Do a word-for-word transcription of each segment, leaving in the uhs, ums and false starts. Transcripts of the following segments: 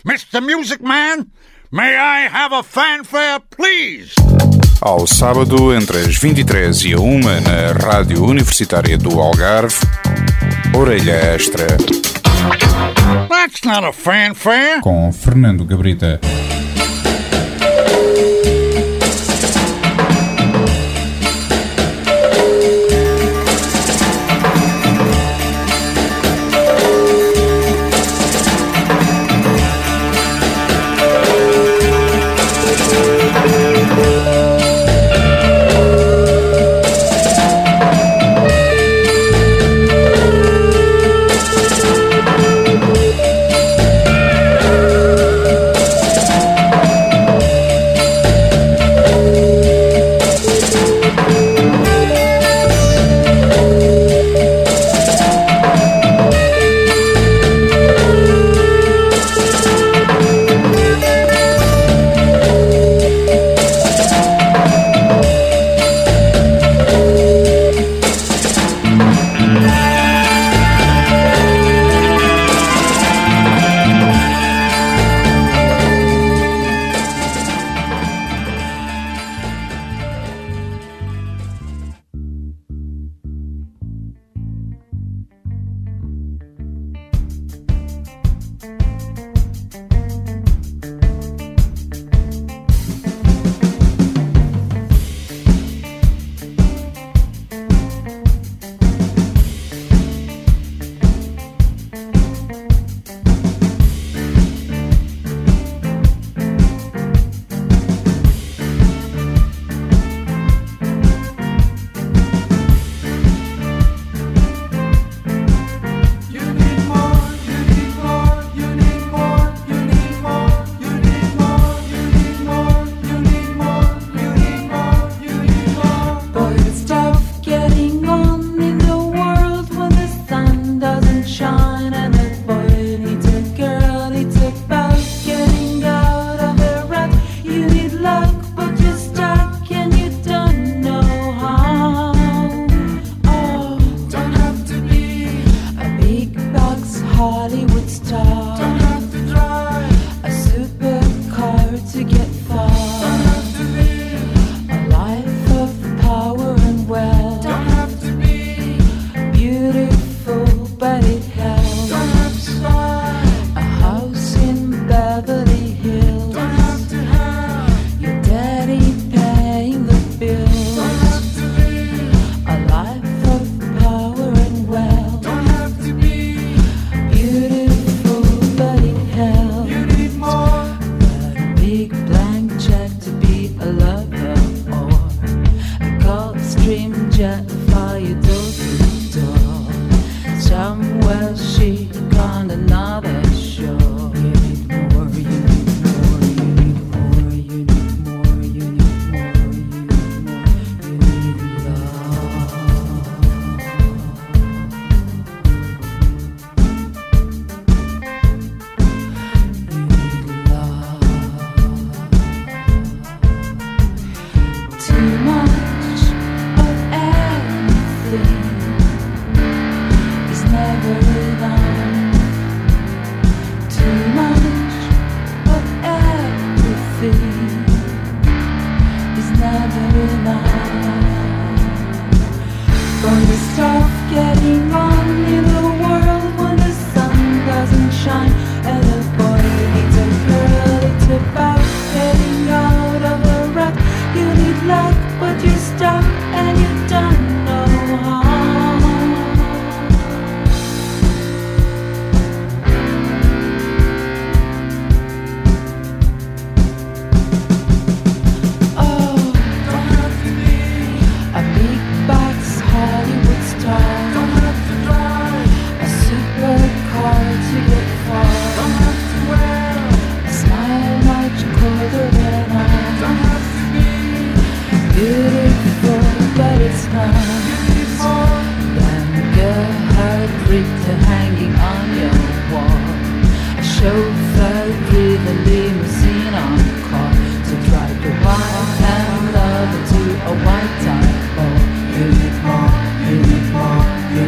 Mister Music Man, may I have a fanfare, please? Ao sábado, entre as vinte e três e a uma, na Rádio Universitária do Algarve, Orelha Extra. That's not a fanfare. Com Fernando Gabrita.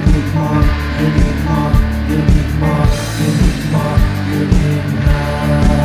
You need more, you need more, you need more.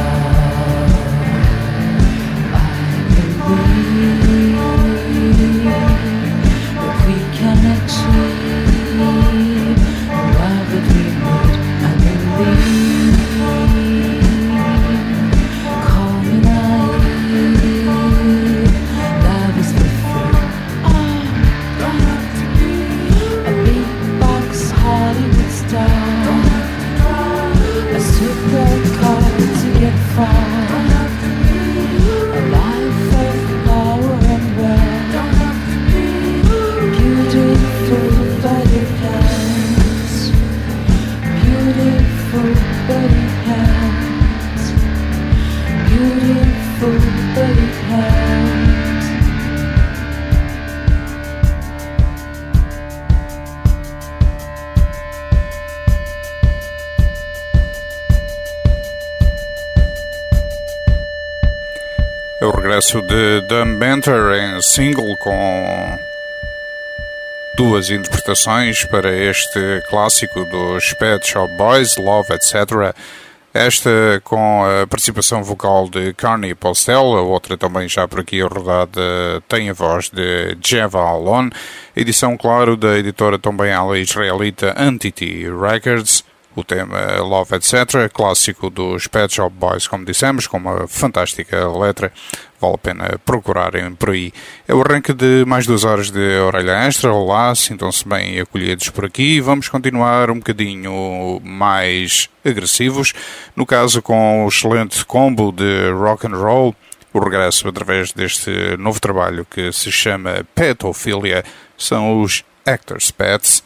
É o regresso de Dumb Banter em single com duas interpretações para este clássico dos Pet Shop Boys, Love, etcétera. Esta com a participação vocal de Carney Postel, a outra também já por aqui rodada tem a voz de Jeva Alon, edição, claro, da editora também ela israelita Entity Records. O tema Love, etcétera, clássico dos Pet Shop Boys, como dissemos, com uma fantástica letra, vale a pena procurarem por aí. É o arranque de mais duas horas de Orelha Extra. Olá, sintam-se bem acolhidos por aqui. Vamos continuar um bocadinho mais agressivos, no caso com o excelente combo de rock and roll, o regresso através deste novo trabalho que se chama Petophilia, são os Actors Pets.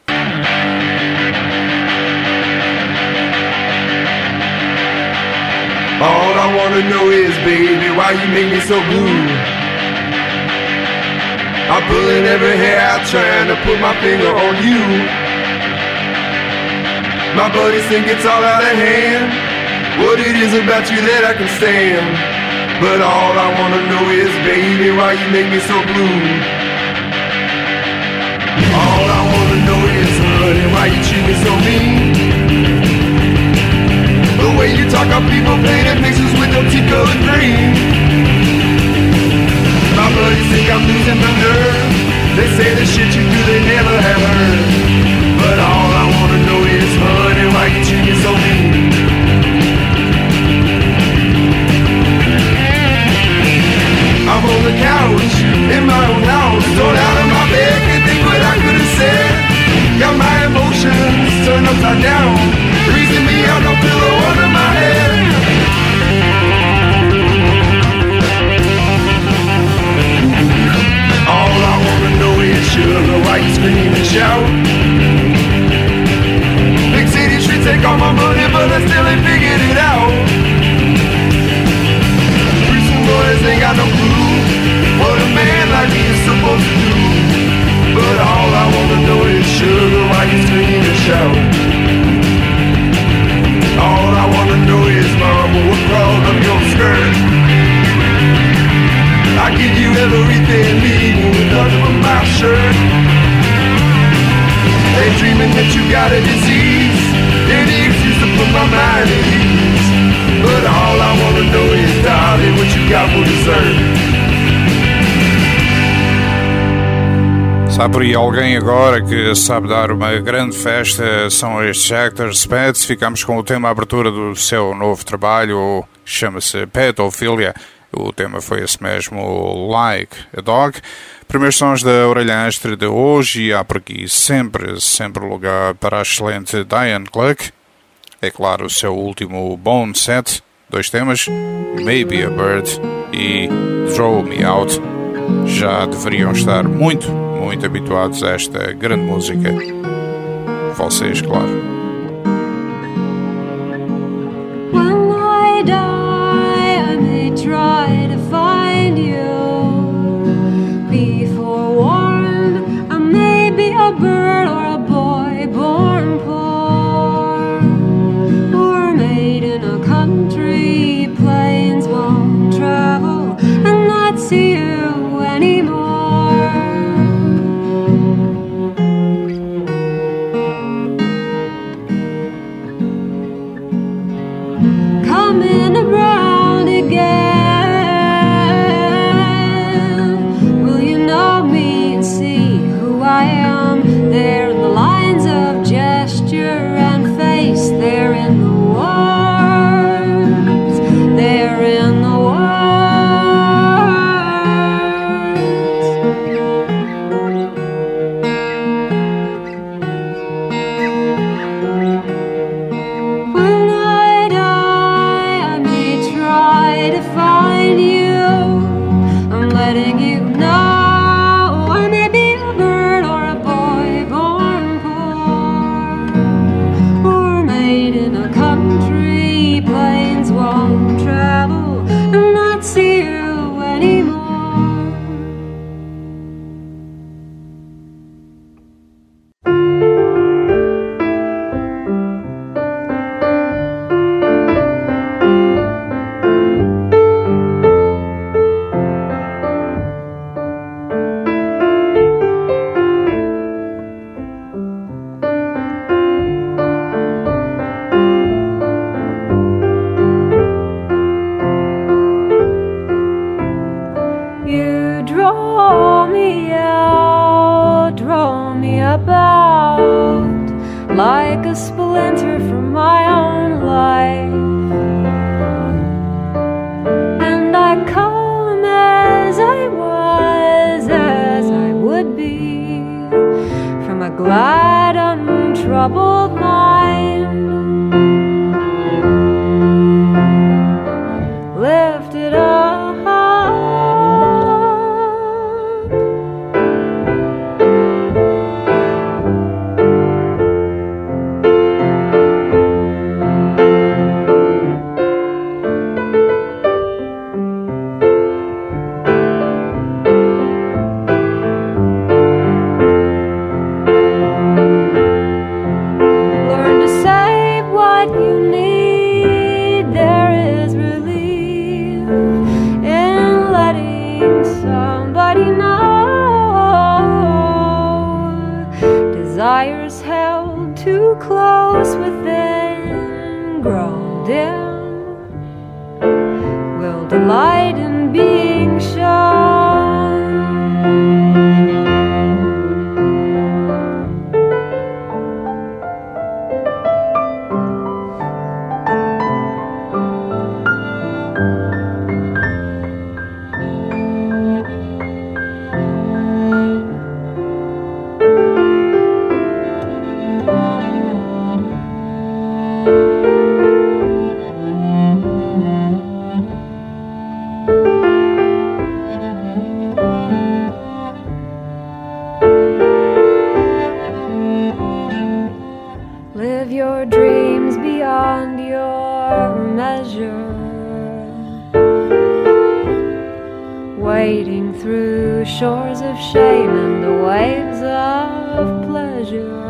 All I wanna know is, baby, why you make me so blue? I'm pulling every hair out trying to put my finger on you. My buddies think it's all out of hand, what it is about you that I can stand. But all I wanna know is, baby, why you make me so blue? All I wanna know is, honey, why you treat me so mean? The way you talk of people painting pictures with no tea-colored green. My buddies think I'm losing my nerve. They say the shit you do they never have heard. But all I wanna know is, honey, why you treat me so mean? I'm on the couch, in my own house, thrown out of my bed, can't think what I could've said. Got my emotions turned upside down, freezing me out, no pillow under my head. All I wanna know is, sugar, why you scream and shout? Big city streets take all my money, but I still ain't figured it out. Recent boys ain't got no clue what a man like me is supposed to do. But all I wanna know is, sugar, why you scream and shout? All I wanna know is, mama, what crawled up your skirt? I give you everything, leaving with nothing but my shirt. They dreaming that you got a disease, any excuse to put my mind at ease. But all I wanna know is, darling, what you got for dessert? Sabe por aí alguém agora que sabe dar uma grande festa? São estes Actors Pets. Ficamos com o tema abertura do seu novo trabalho, chama-se Petophilia. O tema foi esse mesmo, Like a Dog. Primeiros sons da Orelha Extra de hoje, e há por aqui sempre, sempre lugar para a excelente Diane Cluck. É claro, o seu último Bone Set, dois temas, Maybe a Bird e Throw Me Out. Já deveriam estar muito, muito habituados a esta grande música. Vocês, claro. When I die, I may try to find you. Be forewarned, I may be a bird or a boy born poor, or made in a country plains won't travel and not see you anymore. Come in a delight in being shown. Live your dreams beyond your measure, wading through shores of shame and the waves of pleasure.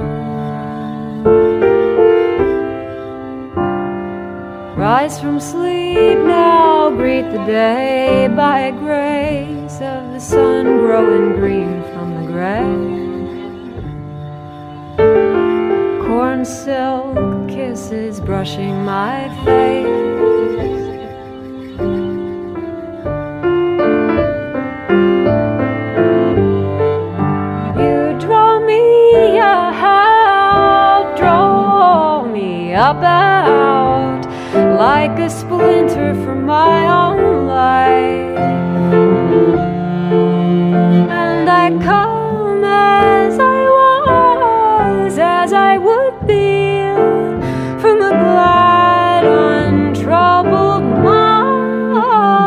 Rise from sleep now, greet the day by grace of the sun growing green from the gray. Corn silk kisses brushing my face. You draw me out, draw me up out like a splinter from my own life, and I come as I was, as I would be, from a glad, untroubled mind.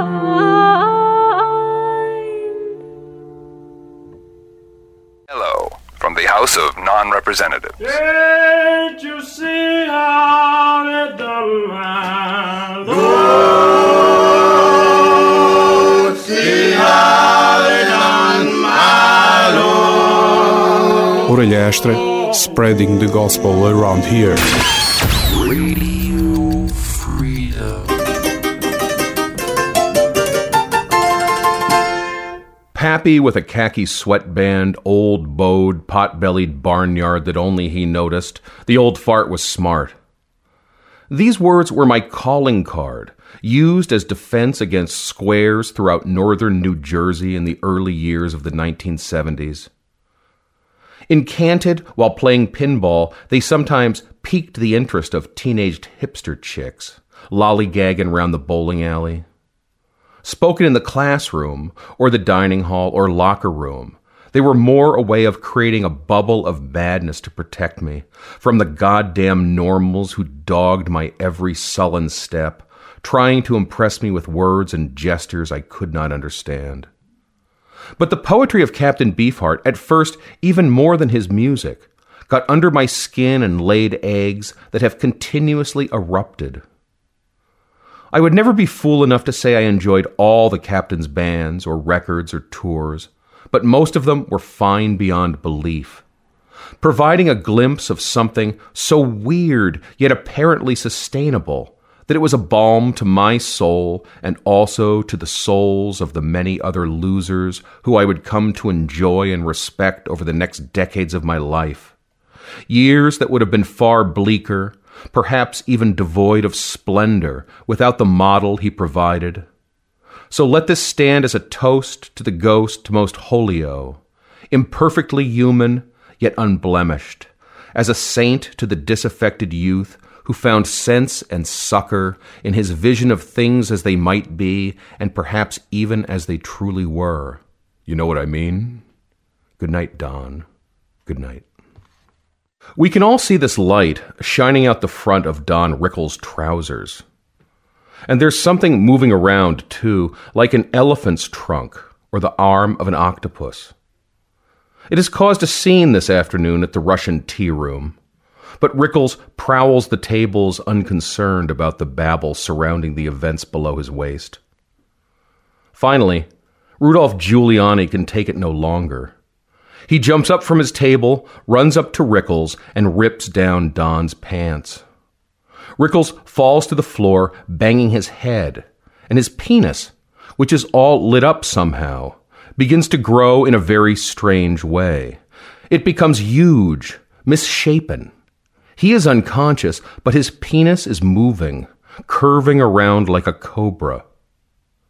Hello, from the House of Non-Representatives. Can't you see how they done my Lord? See how they done my Lord. Orelha Extra, spreading the gospel around here. Radio Freedom. Pappy with a khaki sweatband, old bowed, pot-bellied barnyard that only he noticed. The old fart was smart. These words were my calling card, used as defense against squares throughout northern New Jersey in the early years of the nineteen seventies. In Canted, while playing pinball, they sometimes piqued the interest of teenaged hipster chicks, lollygagging around the bowling alley. Spoken in the classroom, or the dining hall, or locker room, they were more a way of creating a bubble of badness to protect me from the goddamn normals who dogged my every sullen step, trying to impress me with words and gestures I could not understand. But the poetry of Captain Beefheart, at first even more than his music, got under my skin and laid eggs that have continuously erupted. I would never be fool enough to say I enjoyed all the Captain's bands or records or tours, but most of them were fine beyond belief, providing a glimpse of something so weird yet apparently sustainable that it was a balm to my soul and also to the souls of the many other losers who I would come to enjoy and respect over the next decades of my life. Years that would have been far bleaker, perhaps even devoid of splendor, without the model he provided. So let this stand as a toast to the ghost most holio, imperfectly human, yet unblemished, as a saint to the disaffected youth who found sense and succor in his vision of things as they might be, and perhaps even as they truly were. You know what I mean? Good night, Don. Good night. We can all see this light shining out the front of Don Rickles' trousers. And there's something moving around, too, like an elephant's trunk or the arm of an octopus. It has caused a scene this afternoon at the Russian tea room, but Rickles prowls the tables unconcerned about the babble surrounding the events below his waist. Finally, Rudolph Giuliani can take it no longer. He jumps up from his table, runs up to Rickles, and rips down Don's pants. Rickles falls to the floor, banging his head, and his penis, which is all lit up somehow, begins to grow in a very strange way. It becomes huge, misshapen. He is unconscious, but his penis is moving, curving around like a cobra.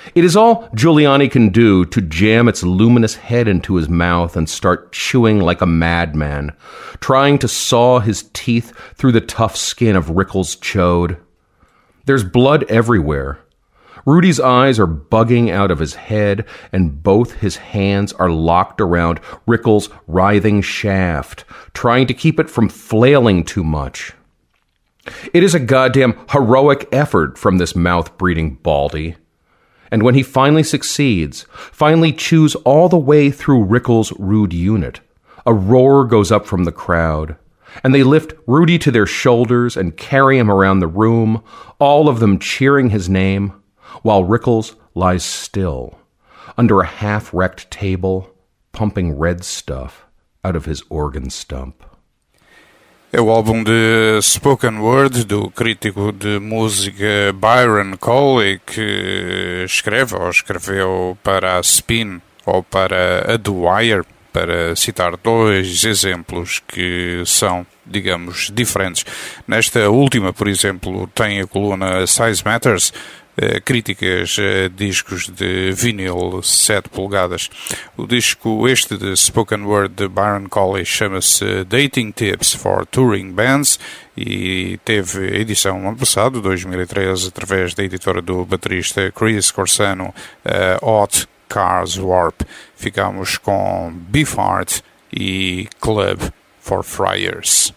It is all Giuliani can do to jam its luminous head into his mouth and start chewing like a madman, trying to saw his teeth through the tough skin of Rickles' chode. There's blood everywhere. Rudy's eyes are bugging out of his head, and both his hands are locked around Rickles' writhing shaft, trying to keep it from flailing too much. It is a goddamn heroic effort from this mouth-breathing baldy. And when he finally succeeds, finally chews all the way through Rickles' rude unit, a roar goes up from the crowd, and they lift Rudy to their shoulders and carry him around the room, all of them cheering his name, while Rickles lies still, under a half-wrecked table, pumping red stuff out of his organ stump. É o álbum de spoken word do crítico de música Byron Coley, que escreve ou escreveu para a Spin ou para a The Wire, para citar dois exemplos que são, digamos, diferentes. Nesta última, por exemplo, tem a coluna Size Matters, críticas a discos de vinil sete polegadas. O disco este de spoken word de Byron Coley chama-se Dating Tips for Touring Bands e teve edição ano passado, dois mil e treze, através da editora do baterista Chris Corsano, uh, Hot Cars Warp. Ficamos com Beefheart e Club for Friars.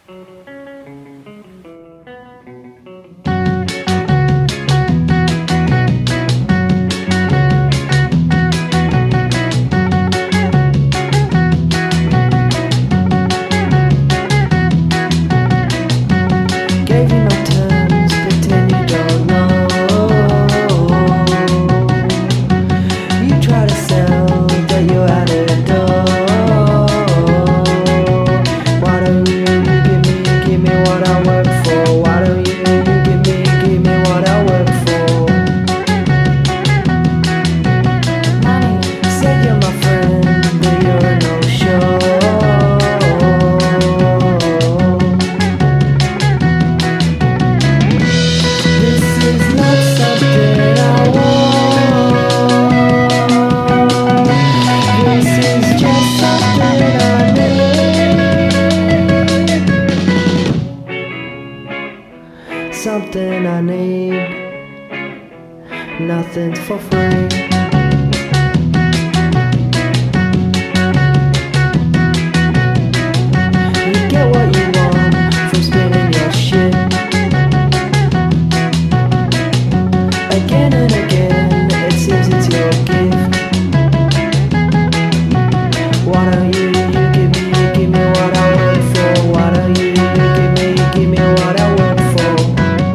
Something I need, nothing's for free. You get what you want from spinning your shit again and again. It seems it's your gift. Why don't you, you give me, you give me what I work for? Why don't you, you give me, you give me what I work for?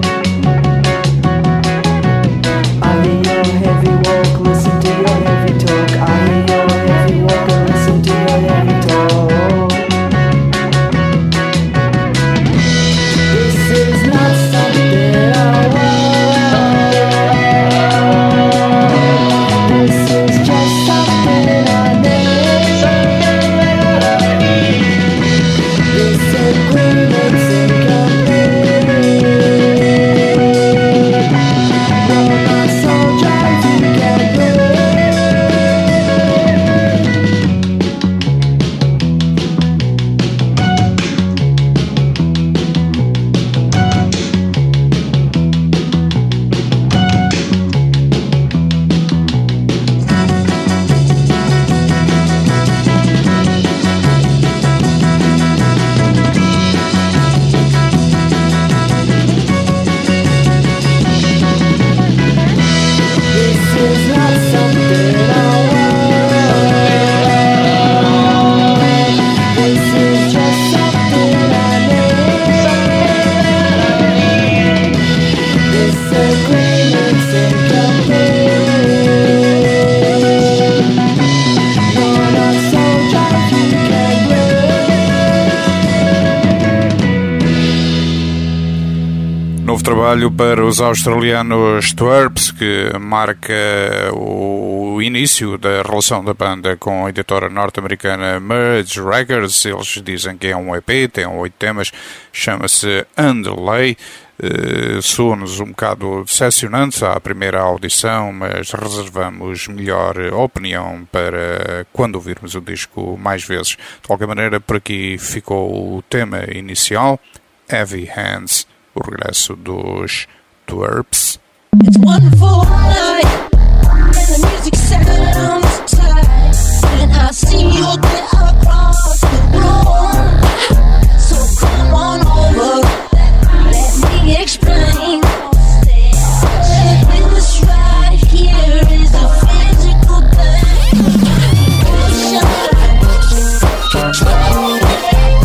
I hear your heavy walk, listen to your heavy talk. I hear your heavy walk and listen to your heavy talk. This is not something I want. This is just something I need. This agreement's incomplete. You're not soldier if you can't breathe. This is not something I want. This is just something I need. This agreement's incomplete. You're not soldier if you can't breathe. Novo trabalho para os australianos Twerps, que marca o início da relação da banda com a editora norte-americana Merge Records. Eles dizem que é um E P, tem oito temas, chama-se Underlay. Uh, soou-nos um bocado decepcionante à primeira audição, mas reservamos melhor opinião para quando ouvirmos o disco mais vezes. De qualquer maneira, por aqui ficou o tema inicial, Heavy Hands, o regresso dos Twerps. It's wonderful night, and the music sounds tight, and I see you there across the room. So come on over, let me explain. This right here is a physical thing. Control it.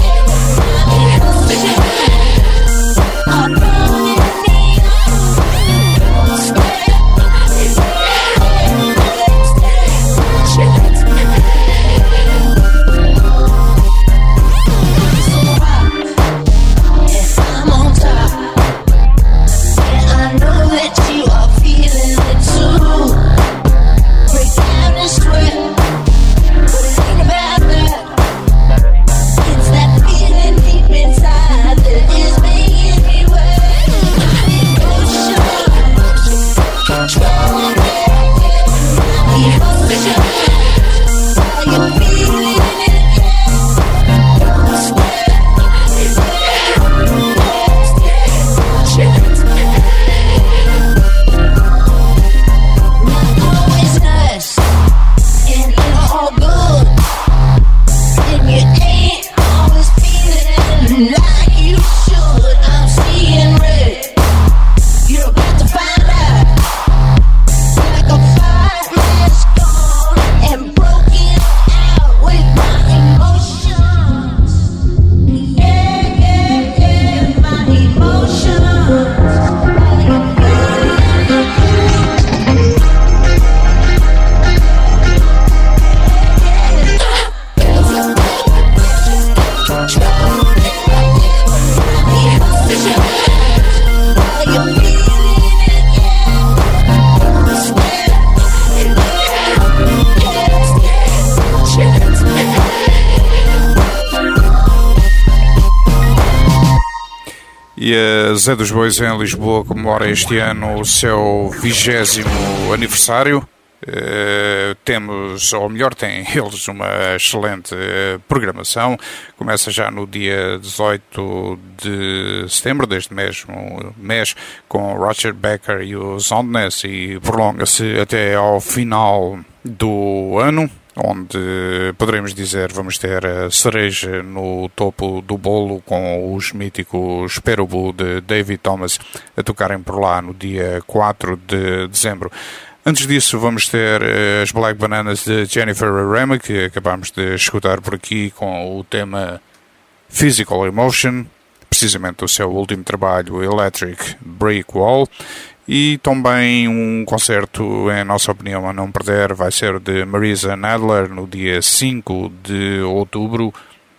E a Zé dos Bois em Lisboa comemora este ano o seu vigésimo aniversário. Uh, temos, ou melhor, têm eles uma excelente uh, programação. Começa já no dia dezoito de setembro deste mesmo mês com Roger Becker e os Ondness e prolonga-se até ao final do ano, onde poderemos dizer vamos ter a cereja no topo do bolo com os míticos Perubu de David Thomas a tocarem por lá no dia quatro de dezembro. Antes disso vamos ter as Black Bananas de Jennifer Rema, que acabamos de escutar por aqui com o tema Physical Emotion, precisamente o seu último trabalho Electric Brick Wall. E também um concerto, em nossa opinião, a não perder, vai ser o de Marisa Nadler no dia cinco de outubro.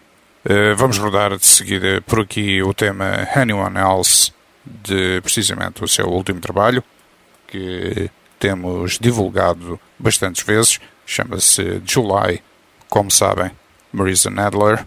Vamos rodar de seguida por aqui o tema Anyone Else, de precisamente o seu último trabalho, que temos divulgado bastantes vezes. Chama-se July, como sabem, Marisa Nadler.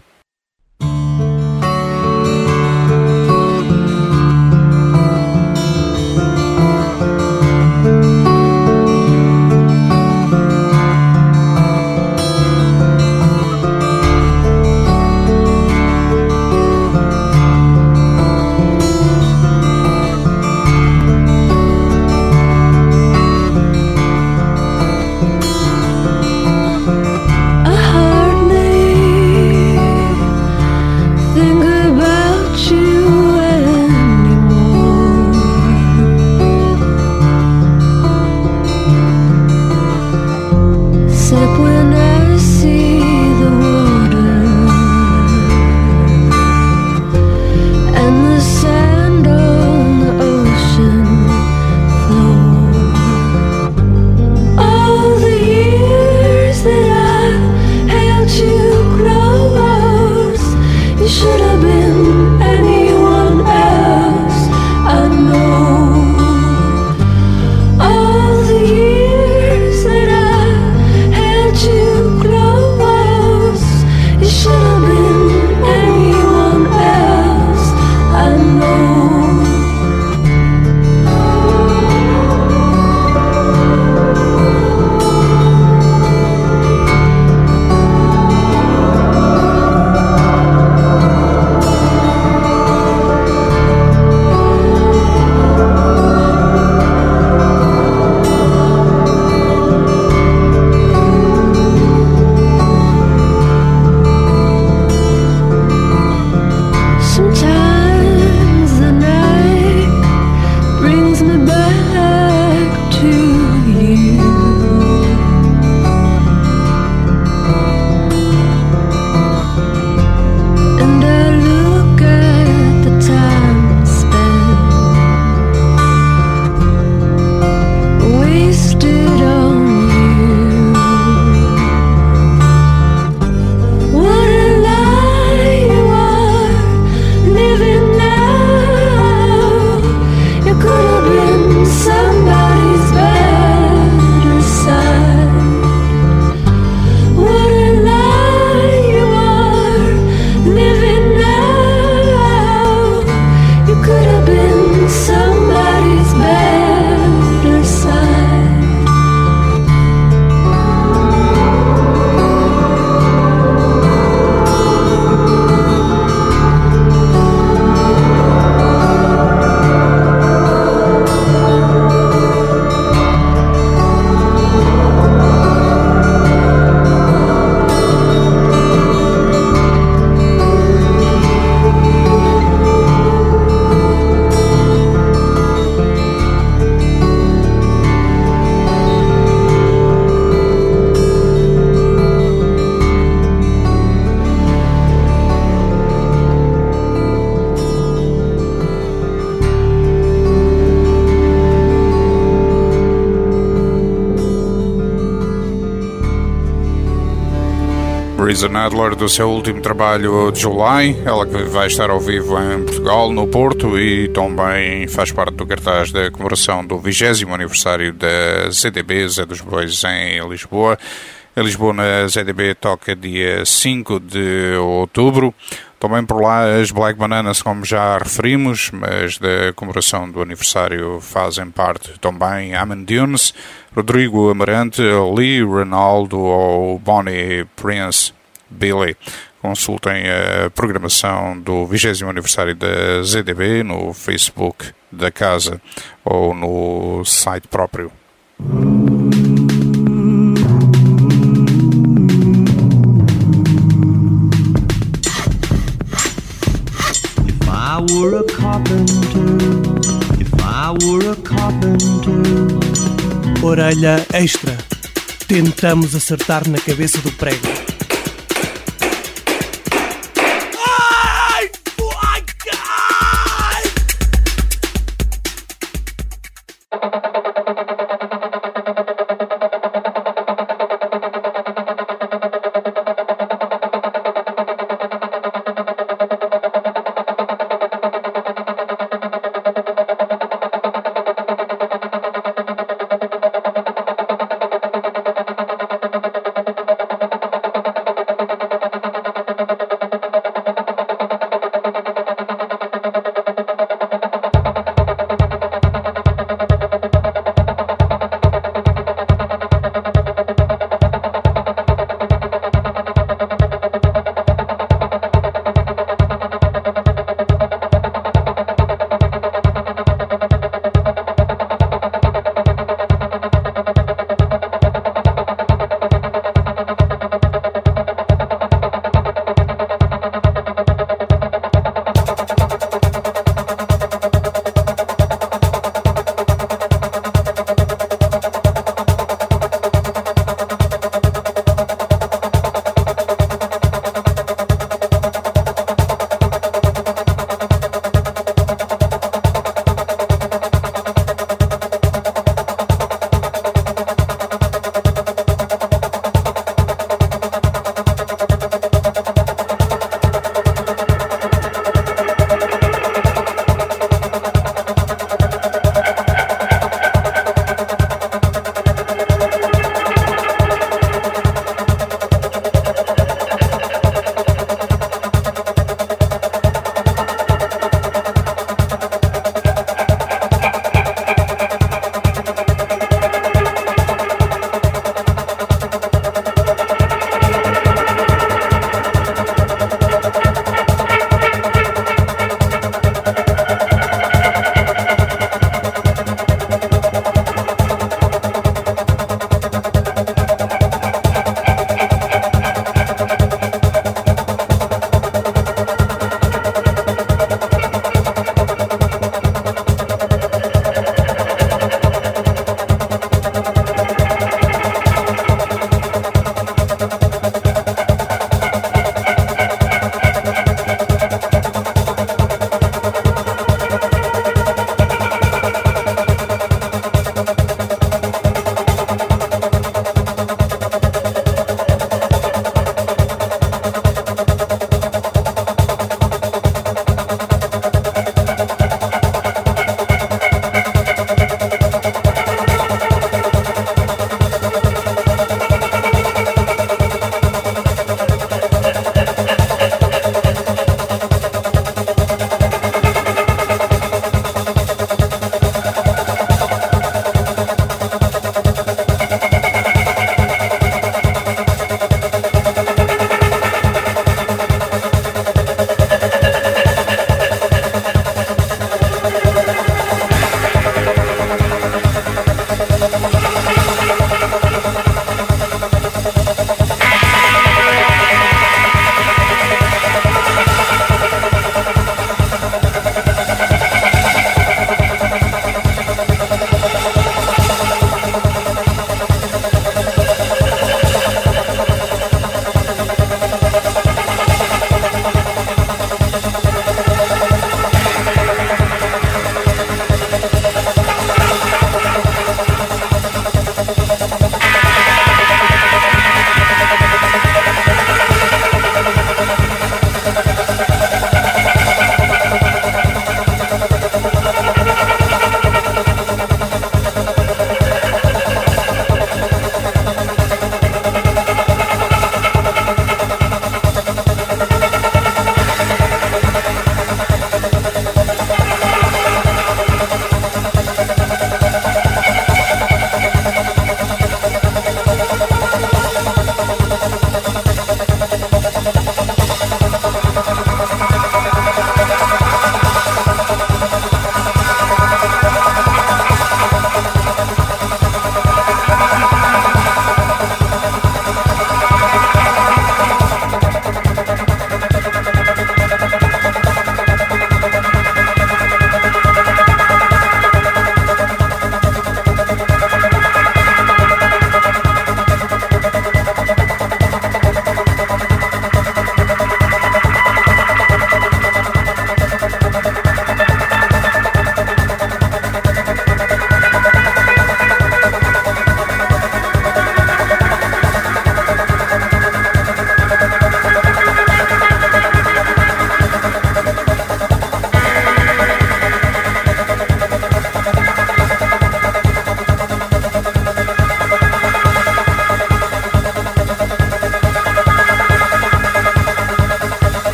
A hard name Reason Adler do seu último trabalho July, ela que vai estar ao vivo em Portugal, no Porto, e também faz parte do cartaz da comemoração do vigésimo aniversário da Z D B, Zé dos Bois, em Lisboa. Em Lisboa, na Z D B, toca dia cinco de outubro. Também por lá as Black Bananas, como já referimos, mas da comemoração do aniversário fazem parte também Amen Dunes, Rodrigo Amarante, Lee Ronaldo ou Bonnie Prince Billy. Consultem a programação do vigésimo aniversário da Z D B no Facebook da casa ou no site próprio. If I were a carpenter, if I were a carpenter. Orelha extra. Tentamos acertar na cabeça do prego. Ai! Ai! Ai!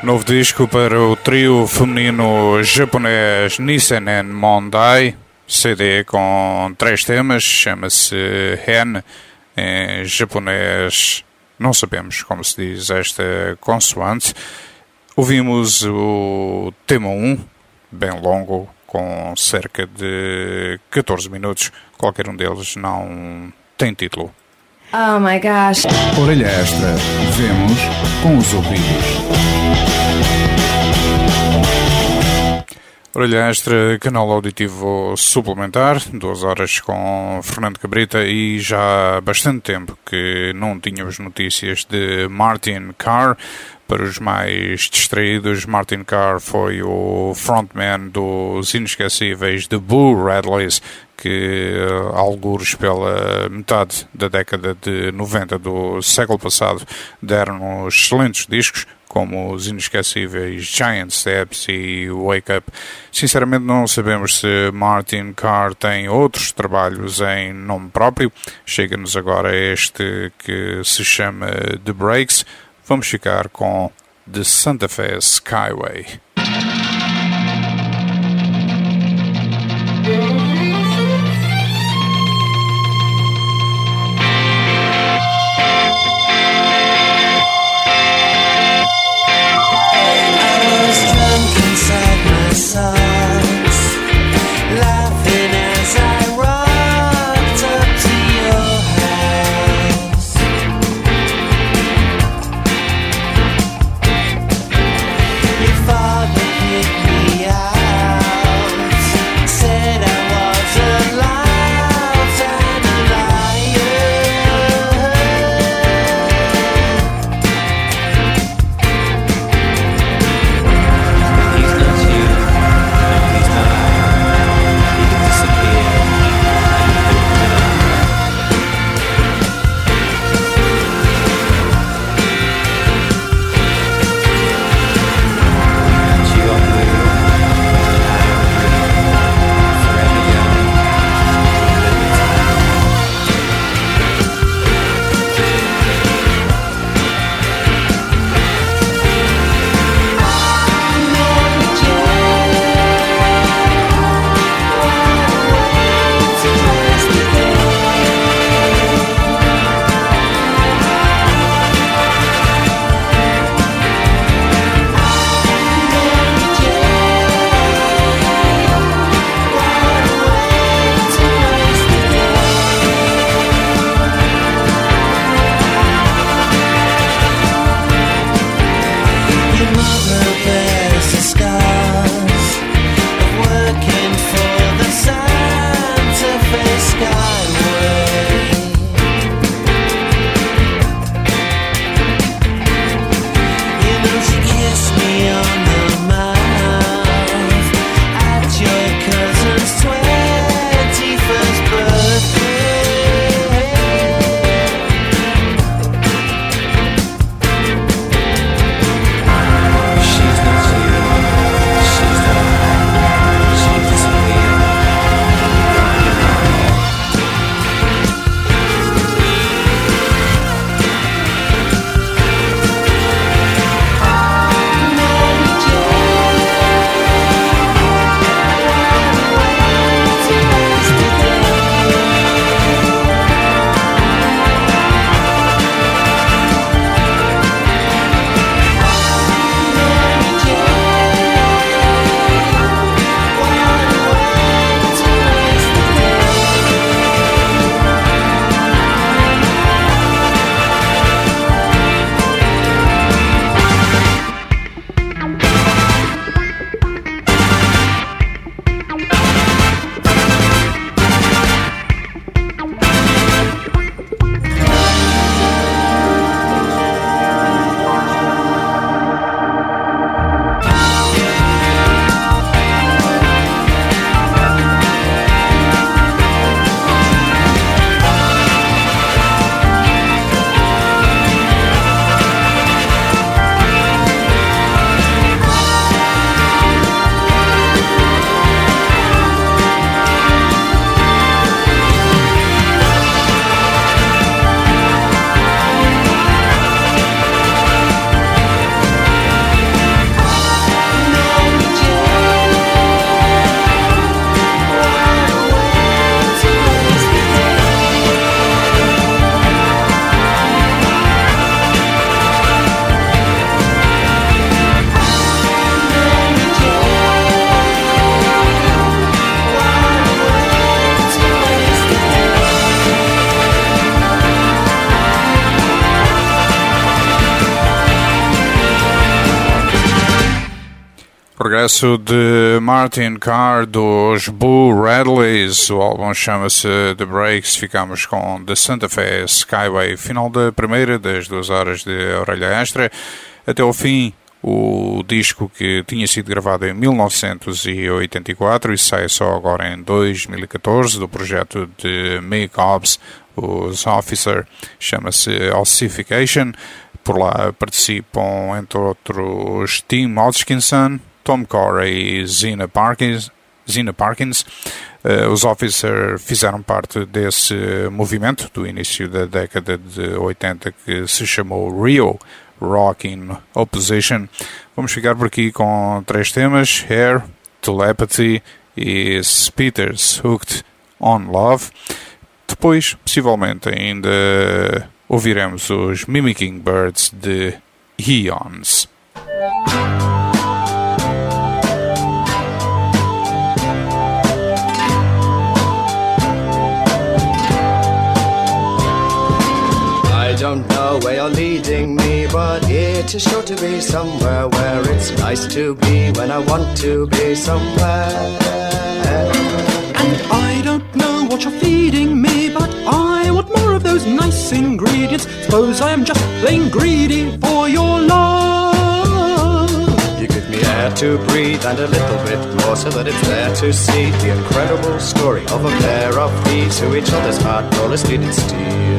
Novo disco para o trio feminino japonês Nissen Mondai, C D com três temas, chama-se Hen, em japonês não sabemos como se diz esta consoante. Ouvimos o tema um, bem longo, com cerca de catorze minutos, qualquer um deles não tem título. Oh my gosh. Orelha extra, vemos com os ouvidos. Orelha extra, canal auditivo suplementar, duas horas com Fernando Cabrita, e já há bastante tempo que não tínhamos notícias de Martin Carr. Para os mais distraídos, Martin Carr foi o frontman dos inesquecíveis The Boo Radleys, que, algures pela metade da década de noventa do século passado, deram excelentes discos, como os inesquecíveis Giant Steps e Wake Up. Sinceramente não sabemos se Martin Carr tem outros trabalhos em nome próprio. Chega-nos agora este que se chama The Breaks. Vamos ficar com The Santa Fe Skyway. Far regresso de Martin Carr dos Boo Radleys. O álbum chama-se The Breaks. Ficamos com The Santa Fe Skyway. Final da primeira das duas horas de orelha extra. Até ao fim, o disco que tinha sido gravado em mil novecentos e oitenta e quatro e sai só agora em dois mil e catorze, do projeto de Mick Hobbs, os Officer, chama-se Ossification. Por lá participam, entre outros, Tim Hodgkinson, Tom Corey e Zina Parkins. Zina Parkins. Uh, os Officer fizeram parte desse movimento do início da década de oitenta que se chamou Rio Rock in Opposition. Vamos ficar por aqui com três temas: Hair, Telepathy e Speeders Hooked on Love. Depois, possivelmente, ainda ouviremos os Mimicking Birds de Eons. I don't know where you're leading me, but it is sure to be somewhere where it's nice to be when I want to be somewhere. And I don't know what you're feeding me, but I want more of those nice ingredients. Suppose I am just plain greedy for your love. You give me air to breathe and a little bit more, so that it's there to see the incredible story of a pair of thieves who each other's heart roller speed and steal.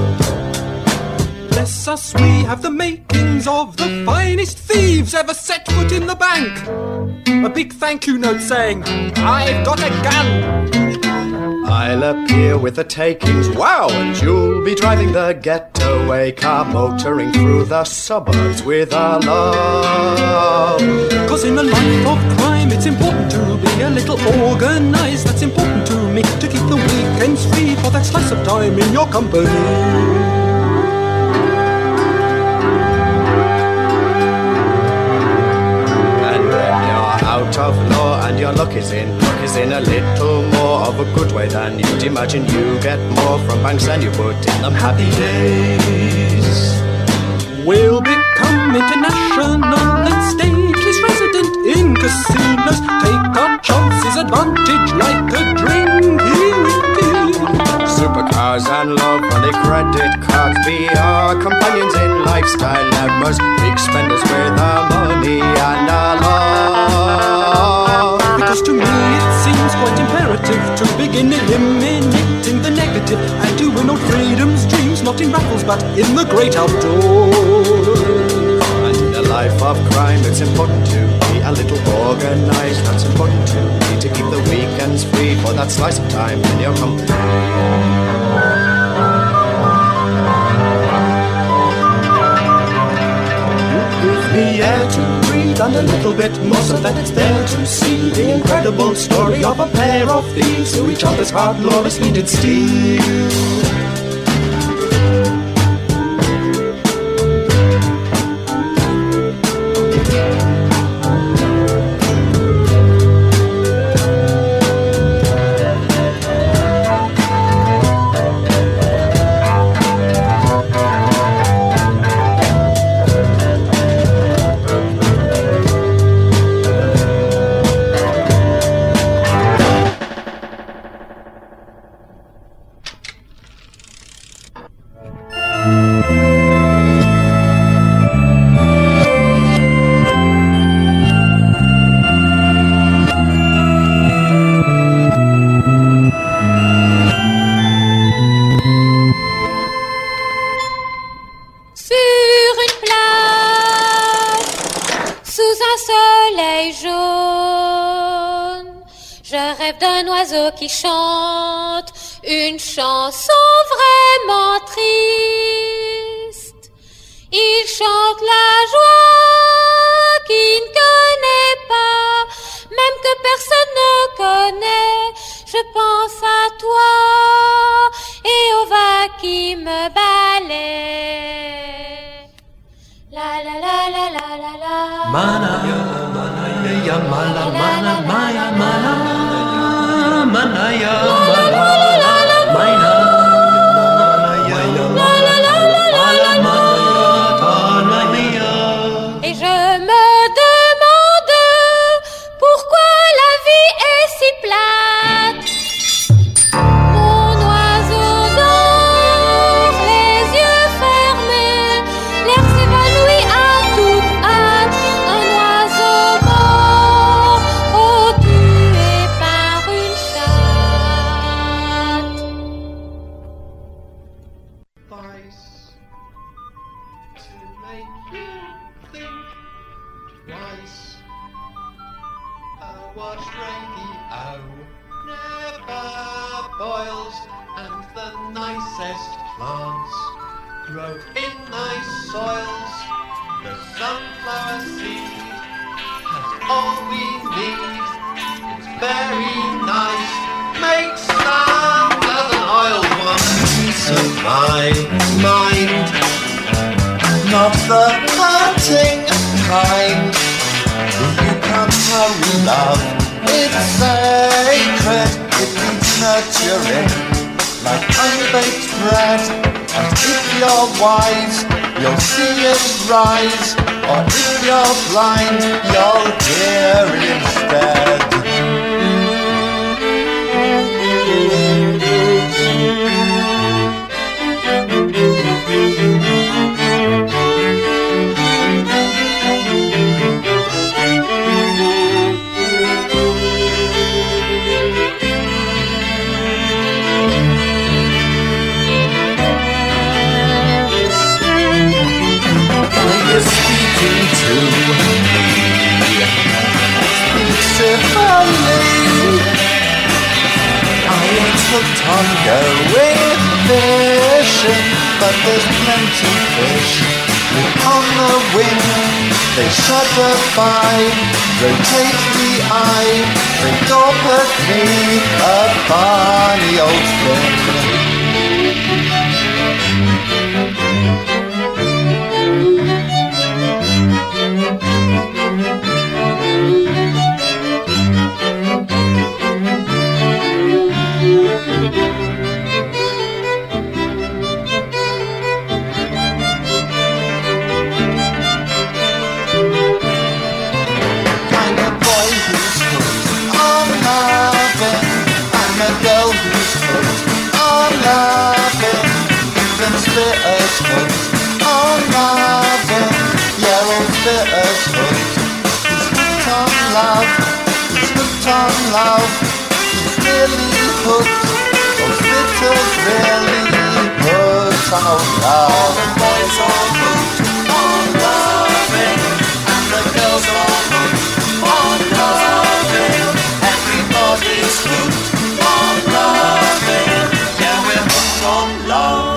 Bless us, we have the makings of the finest thieves ever set foot in the bank. A big thank you note saying, I've got a gun. I'll appear with the takings, wow, and you'll be driving the getaway car, motoring through the suburbs with our love. Cause in a life of crime it's important to be a little organised. That's important to me, to keep the weekends free for that slice of time in your company. Out of law and your luck is in, luck is in a little more of a good way than you'd imagine. You get more from banks than you put in them happy days. We'll become international and stateless, resident in casinos. Take our chances, advantage like a drink. Supercars and love, money, credit cards, be our companions in lifestyle lemurs. Big spenders with our money and our love. Because to me it seems quite imperative to begin eliminating the negative and to win all freedom's dreams, not in raffles but in the great outdoors. And in a life of crime it's important to be a little organised. That's important to me, to keep the weekends free for that slice of time in your company. The air to breathe and a little bit more, so that it's there to see the incredible story of a pair of thieves who each other's heart lawlessly did steal. Qui chante une chanson vraiment triste. Il chante la joie qu'il ne connaît pas, même que personne ne connaît. Je pense à toi et au vin qui me balaie. La la la la la la la. Mana ya mana ya ya mana mana maya mana. Manaya, manaya, manaya, et je me demande nice to make you think twice. A wash radio never boils, and the nicest plants grow in nice soils. The sunflower seed has all we need. It's very nice, makes some an oil one. Peace of my mind, not the hurting kind. You can't hurry love, it's sacred. It needs nurturing like unbaked bread. And if you're wise, you'll see it rise. Or if you're blind, you'll hear it instead. Speaking to me, beautifully. I ain't hooked on going fishing, but there's plenty fish on the wing. They shudder by, rotate the eye, they gawp at me, a funny old thing. Spitters hooked on loving, yeah, old Spitters hooked. He's hooked on love, he's hooked on love, he's really hooked. Old Spitters really hooked on old love. All the boys are hooked on loving, and the girls are hooked on loving. Everybody's hooked on loving, yeah, we're hooked on love.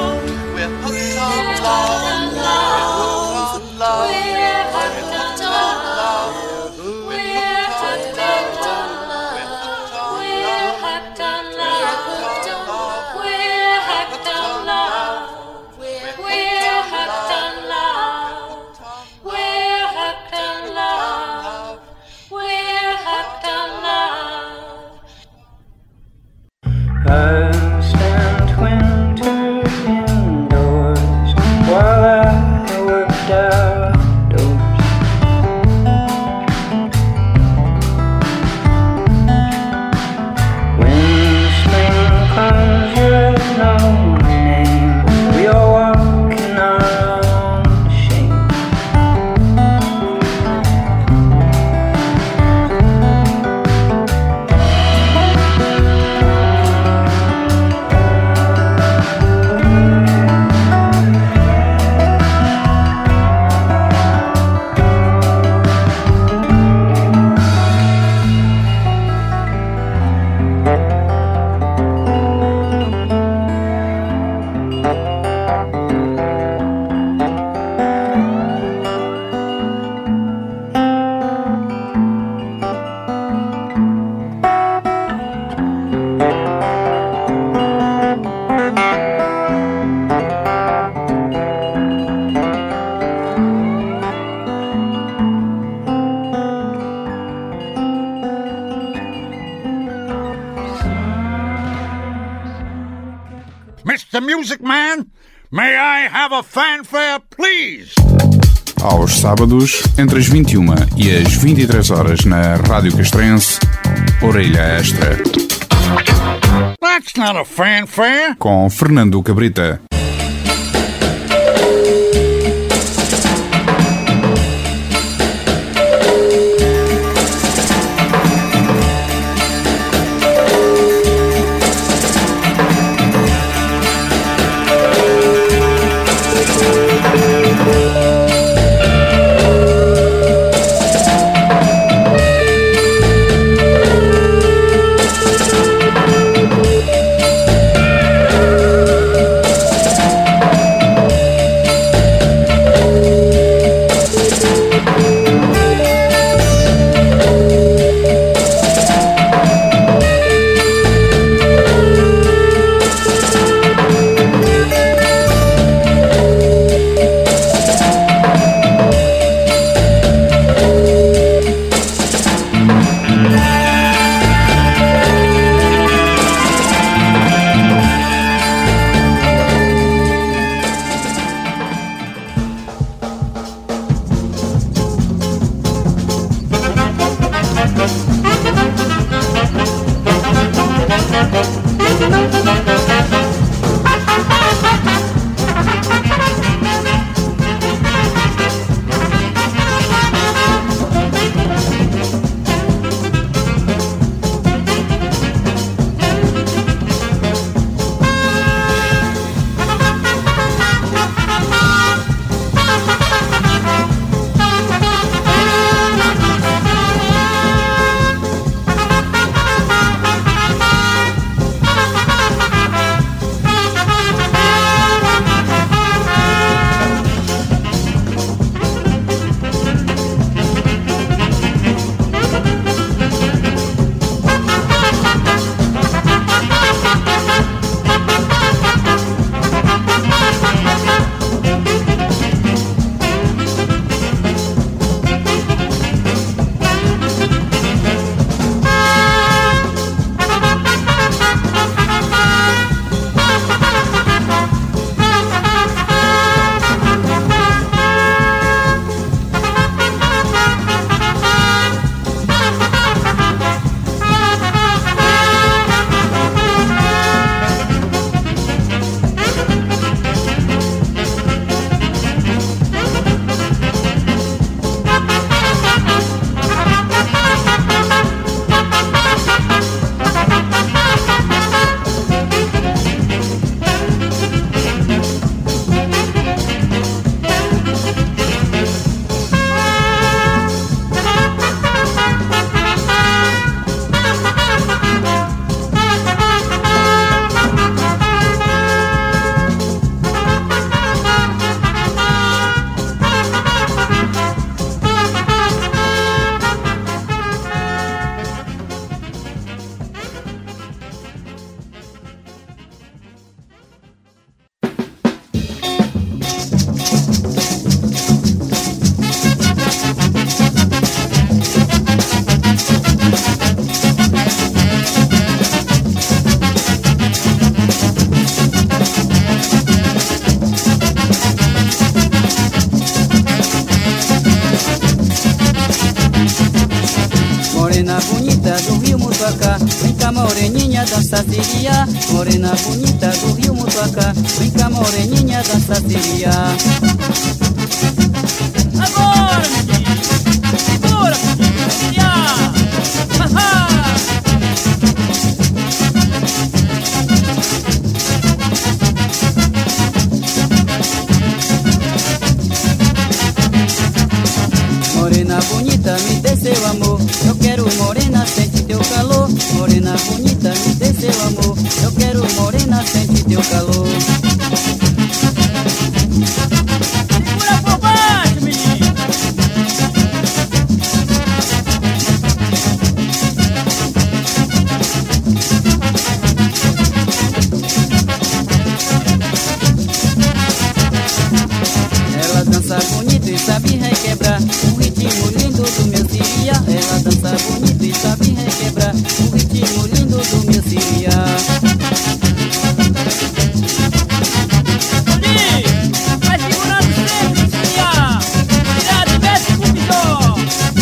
Mister Music Man, may I have a fanfare, please? Aos sábados, entre as vinte e uma e as vinte e três horas na Rádio Castrense, Orelha Extra. That's not a fanfare. Com Fernando Cabrita. dança siria. Morena bonita do Rio Mutuacá, vem cá moreninha dança siria. Agora, menino! Segura, menino! Siria! Haha! Morena bonita, me dê seu amor. Eu quero morena, sente teu calor. Morena bonita, me dê seu amor. Eu quero morena, sente teu calor. Segura por baixo, menino! Ela dança bonito e sabe requebrar o ritmo lindo do meu siria. Ela dança bonito e sabe requebrar o ritmo lindo do meu siria. Vai segurando sempre, siria! Cuidado, desce com o bidó!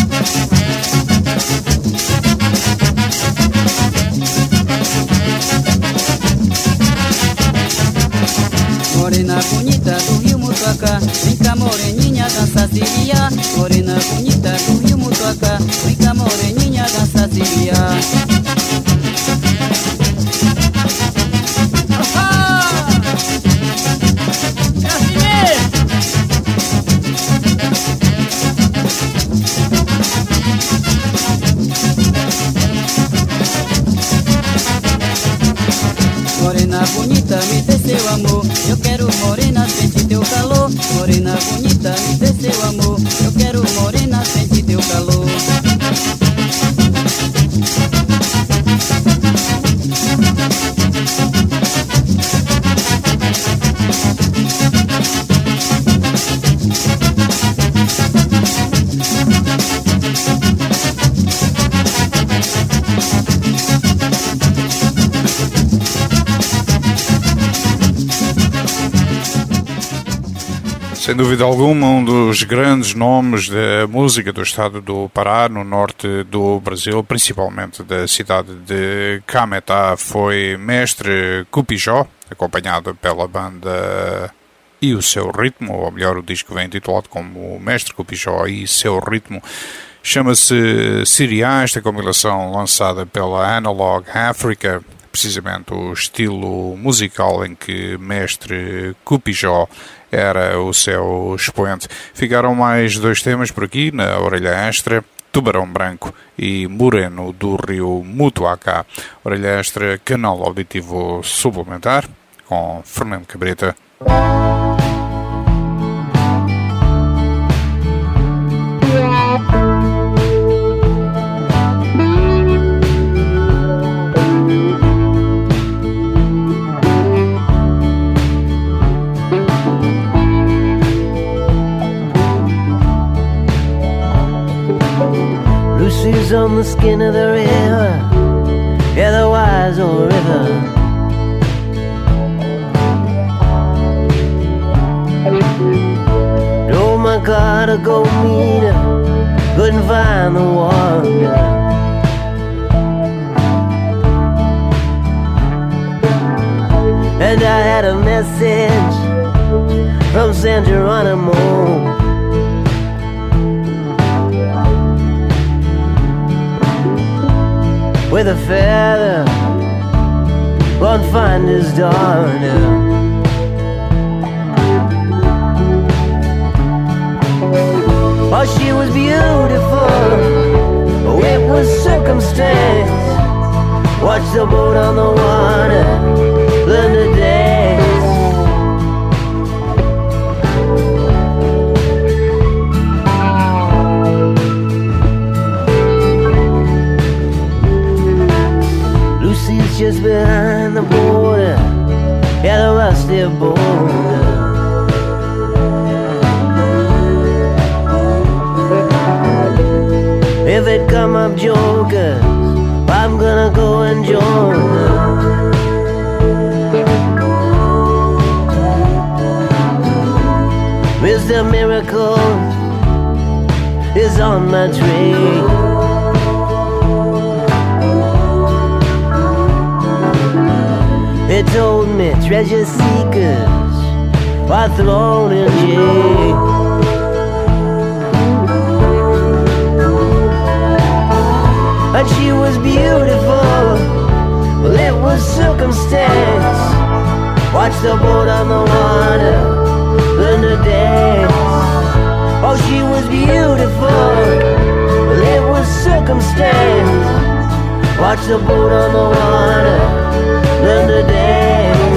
Morena bonita do Rio Mutuacá, vem cá moreninha dança siria. Morena bonita do Rio Mutuacá, vem cá moreninha dança siria. É assim mesmo! Morena bonita, me dê seu amor. Eu quero morena, sente teu calor. Morena bonita, me dê seu amor. Eu quero morena, sente teu calor. Sem dúvida alguma, um dos grandes nomes da música do estado do Pará, no norte do Brasil, principalmente da cidade de Cametá, foi Mestre Cupijó, acompanhado pela banda E o Seu Ritmo, ou melhor, o disco vem intitulado como Mestre Cupijó e Seu Ritmo. Chama-se Siria, esta compilação lançada pela Analog Africa, precisamente o estilo musical em que Mestre Cupijó era o seu expoente. Ficaram mais dois temas por aqui na orelha extra: Tubarão Branco e Moreno do Rio Mutuacá. Orelha extra, canal auditivo suplementar, com Fernando Cabrita. Lucy's on the skin of the river, yeah, the wise old river. Drove my car to go meet her, couldn't find the water. And I had a message from San Geronimo. With a feather, won't find his daughter. Oh, she was beautiful, oh, it was circumstance. Watch the boat on the water, learn to dance. Lucy's just behind the border, yeah, the rusty border. If it come up jokers, I'm gonna go and join them. Mister Miracle is on my train. They told me treasure seekers are thrown in jail. And she was beautiful, well it was circumstance. Watch the boat on the water, learn to dance. Oh, she was beautiful, well it was circumstance. Watch the boat on the water, learn to dance.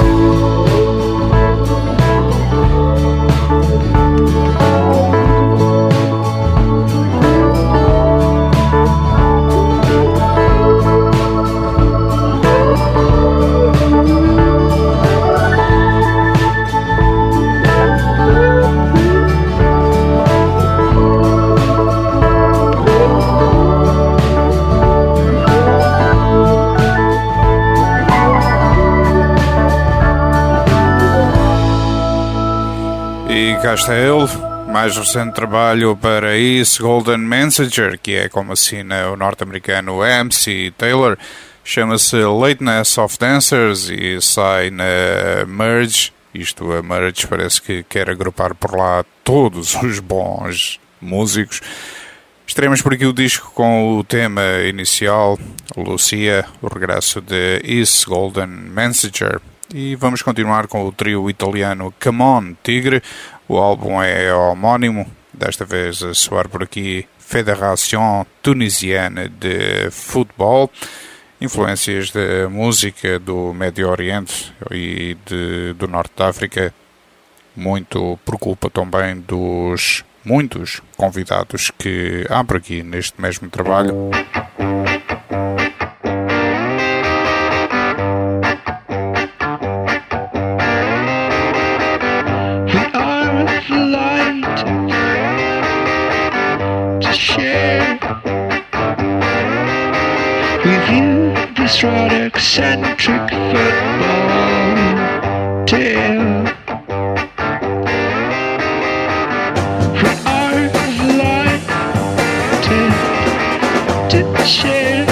E cá está ele, mais recente trabalho para East Golden Messenger, que é como assina o norte-americano M C Taylor, chama-se Lateness of Dancers e sai na Merge. Isto, a Merge parece que quer agrupar por lá todos os bons músicos. Estreamos por aqui o disco com o tema inicial, Lucia, o regresso de East Golden Messenger. E vamos continuar com o trio italiano Come On Tigre. O álbum é homónimo, desta vez a soar por aqui Fédération Tunisienne de Futebol. Influências da música do Médio Oriente e de, do Norte da África, muito por culpa também dos muitos convidados que há por aqui neste mesmo trabalho. This rather eccentric football tale. We are delighted to share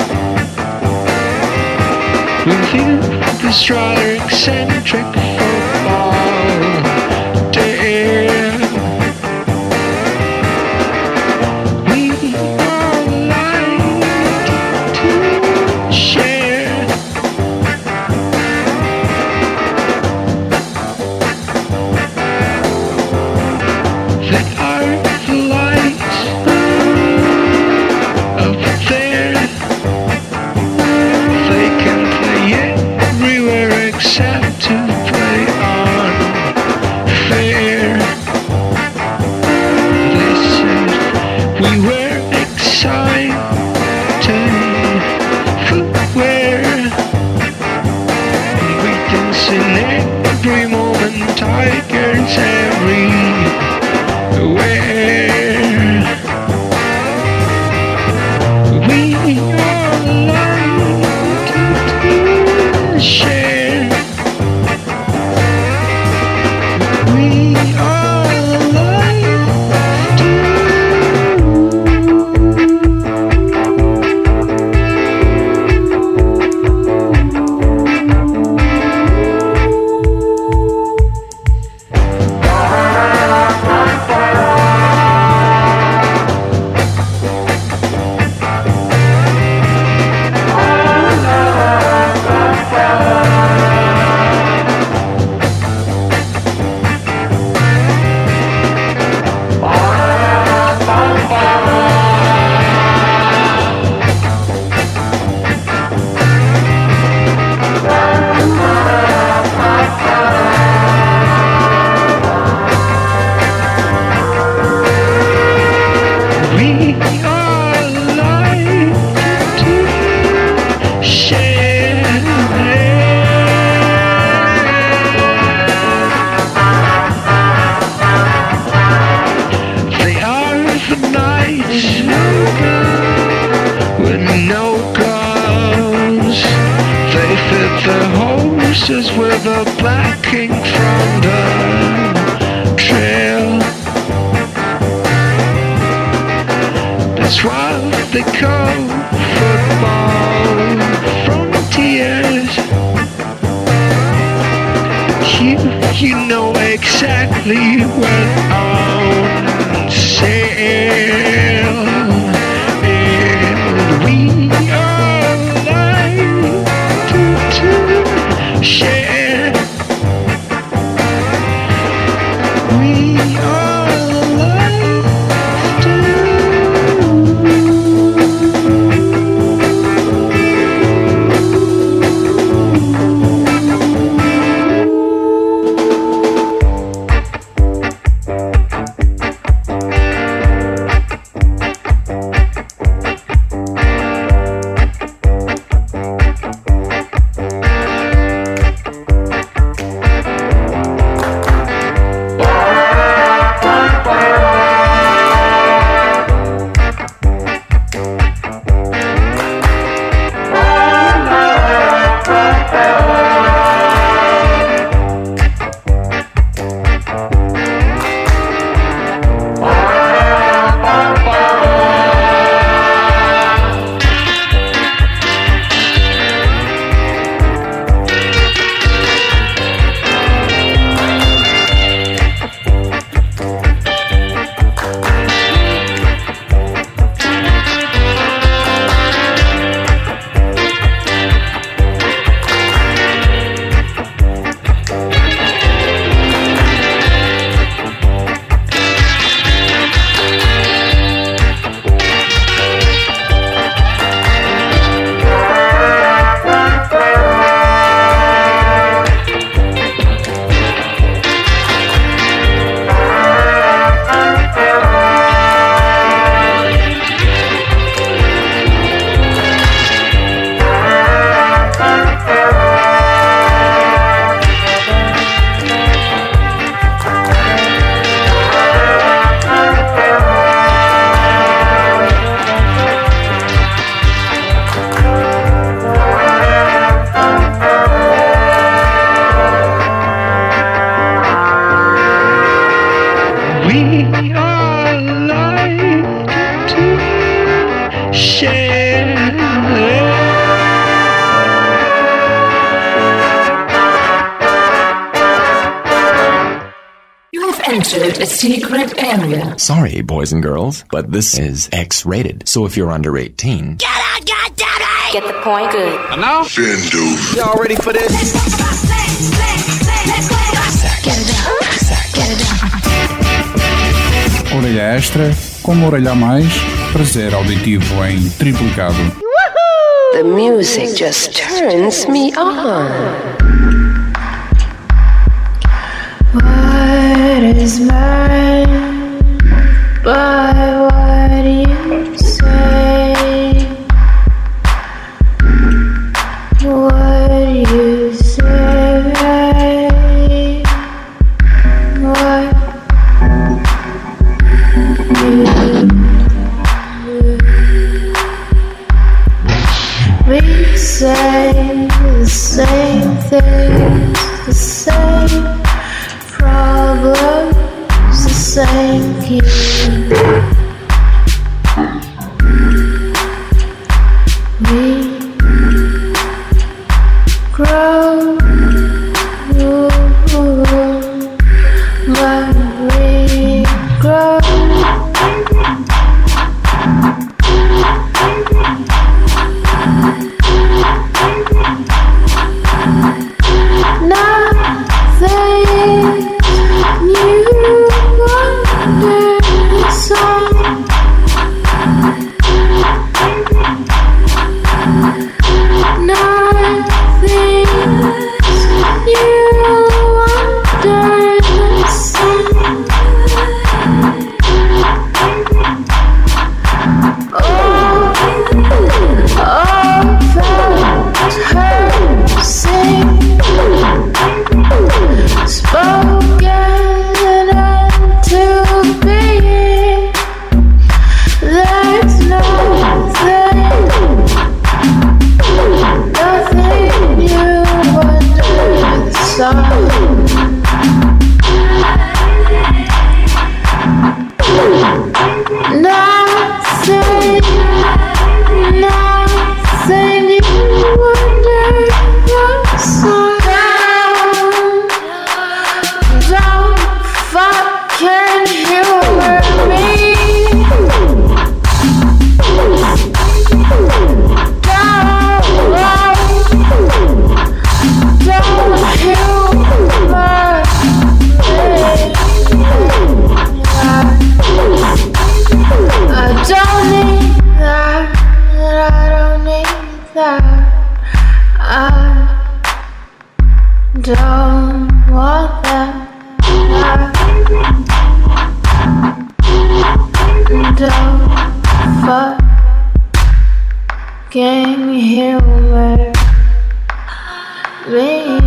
with you this rather eccentric football tale. With a black king from the trail. That's why they call football frontiers. You know exactly what's on sale. And we all like to, to share. We all like to. entered a secret area. Sorry, boys and girls, but this is X-rated. So if you're under eighteen... Get out, God damn it! Get the point? Good. And now? Findoof. Y'all ready for this? Get it down. Get it down. Orelha extra, com uma orelha a mais, prazer auditivo em triplicado. The music just turns me on. What is mine by what you say? What you say? What you we say the same things, the same problems, the same key. We grow, but we grow. Don't want that. Don't fucking humor me.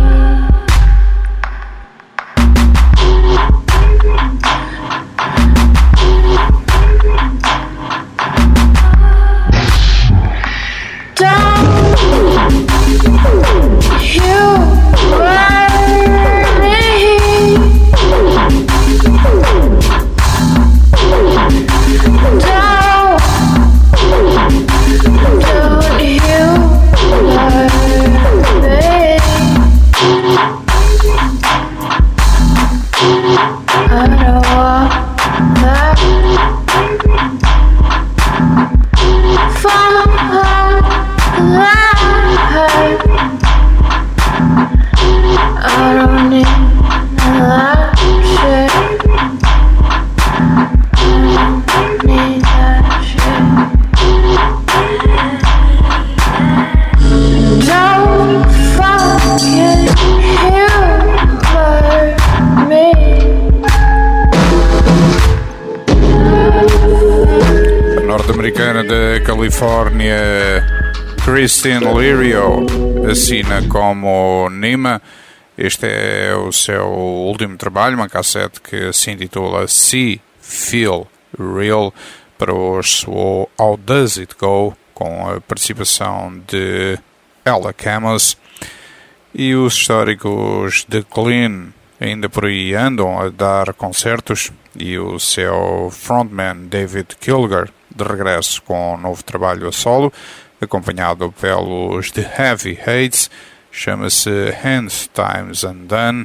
Norte-americana da Califórnia, Christine Lirio, assina como Nima. Este é o seu último trabalho, uma cassete que se intitula See, Feel, Real. Para hoje soou How Does It Go, com a participação de Ella Camus. E os históricos The Clean ainda por aí andam a dar concertos, e o seu frontman David Kilgar de regresso com um novo trabalho a solo, acompanhado pelos The Heavy Hates. Chama-se Hands Times Undone.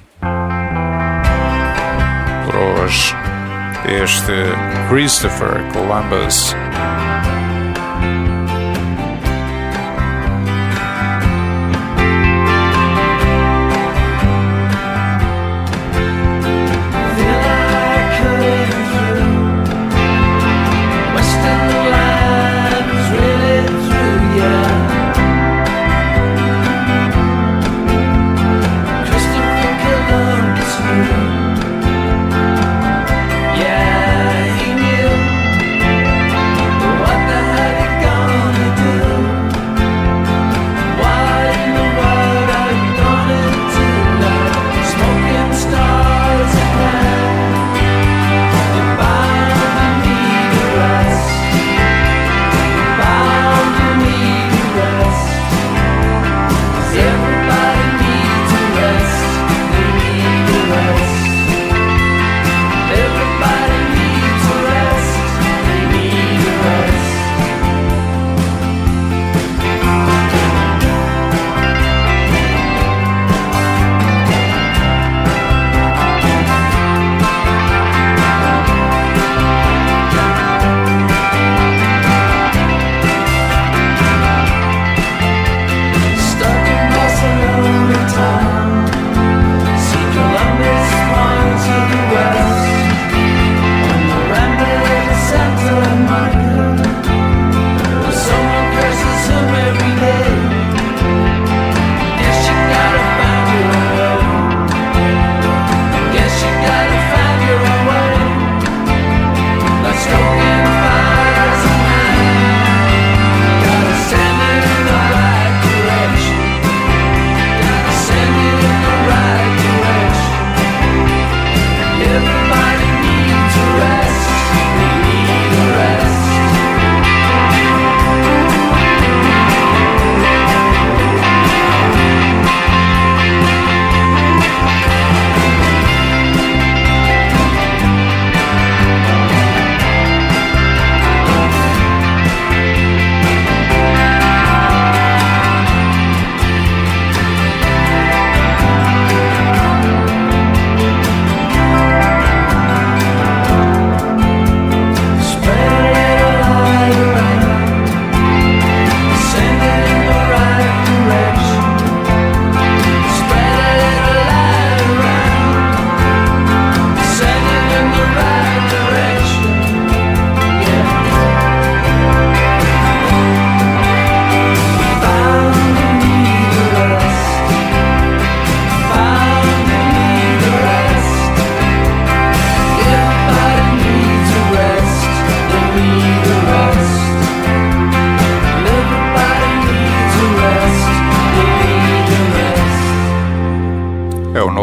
Por hoje, este Christopher Columbus. What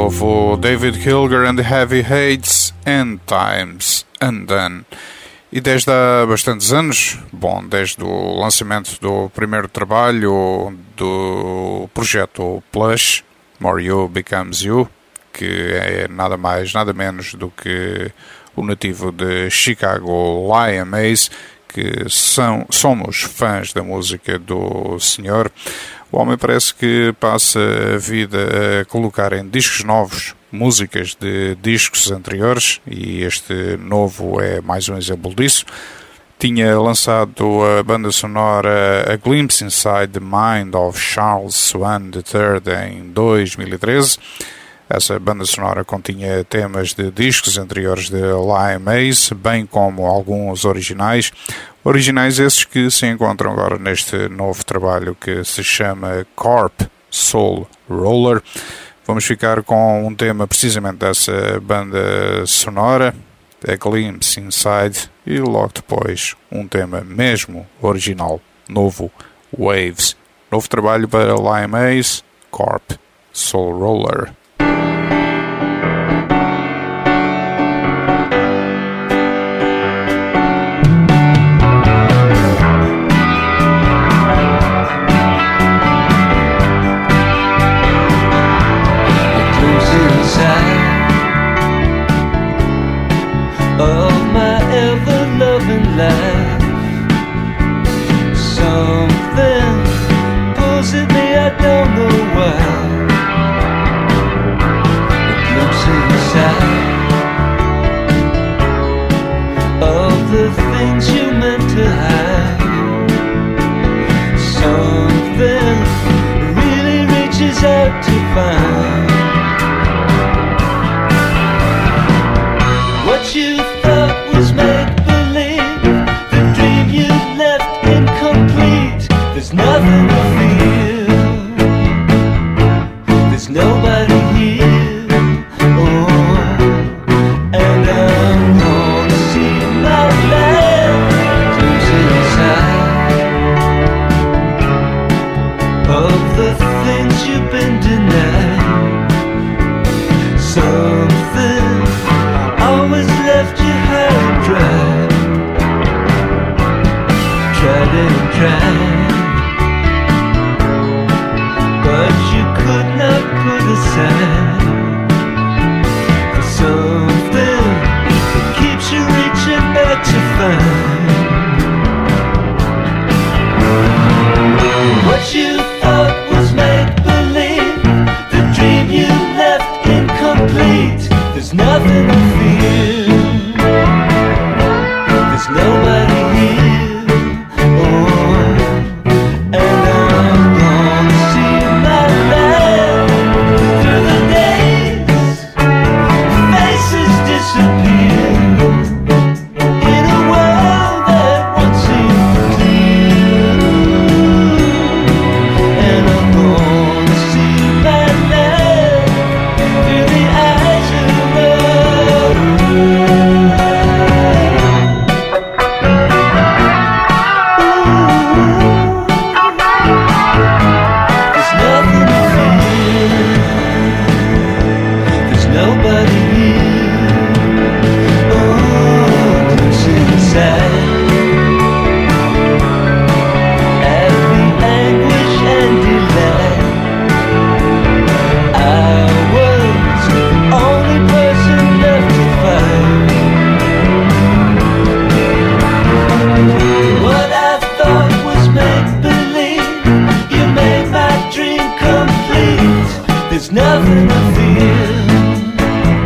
houve o David Kilger and the Heavyweights, End Times Undone. E desde há bastantes anos, bom, desde o lançamento do primeiro trabalho do projeto Plush, More You Becomes You, que é nada mais, nada menos do que o nativo de Chicago, Liam Mays, que são, somos fãs da música do senhor. O homem parece que passa a vida a colocar em discos novos músicas de discos anteriores, e este novo é mais um exemplo disso. Tinha lançado a banda sonora A Glimpse Inside the Mind of Charles Swan the third em dois mil e treze. Essa banda sonora continha temas de discos anteriores de Liam Mays, bem como alguns originais. Originais esses que se encontram agora neste novo trabalho que se chama Corp Soul Roller. Vamos ficar com um tema precisamente dessa banda sonora, A Glimpse Inside, e logo depois um tema mesmo original, novo, Waves. Novo trabalho para Liam Mays, Corp Soul Roller. Of my ever-loving life, something pulls at me, I don't know why. It looks inside of the things you meant to hide. Something really reaches out to find what you thought was make-believe, the dream you left incomplete. There's nothing to feel, there's nobody here. Oh, and I'm gonna see my life close inside of the things you've been denied. Something always left you high and dry. Tried and tried, but you could not put aside for something that keeps you reaching back to find what you thought was make-believe, the dream you left incomplete. There's nothing to feel, there's nobody here. Oh, and I'm gonna see my life through the days. Faces disappear in a world that once seemed clear. And I'm gonna see my life through the eyes of love. There's nothing to fear, there's nobody here. Oh, close inside every anguish and delight. I was the only person left to fight. What I thought was make-believe, you made my dream complete. There's nothing to fear,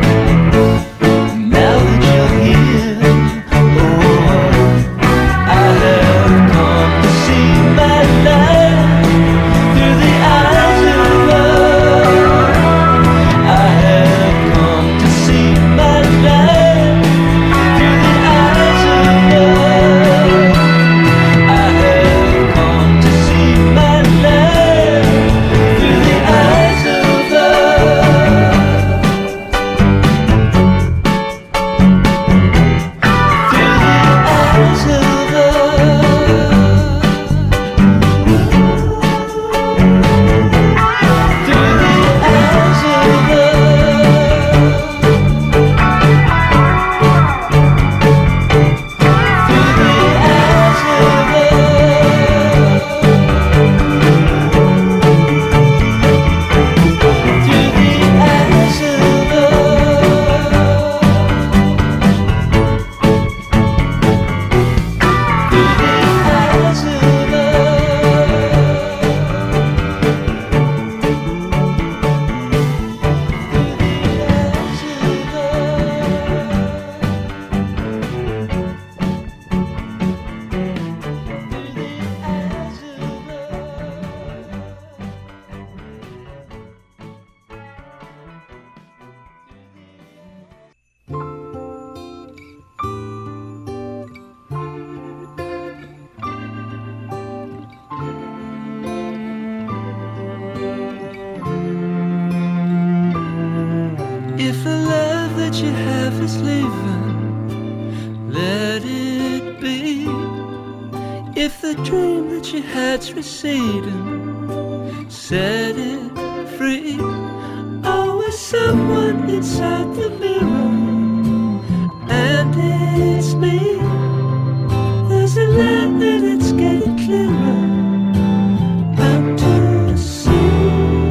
the love that you have is leaving, let it be. If the dream that you had's receding, set it free. Always someone inside the mirror, and it's me. There's a light and it's getting clearer out to sea.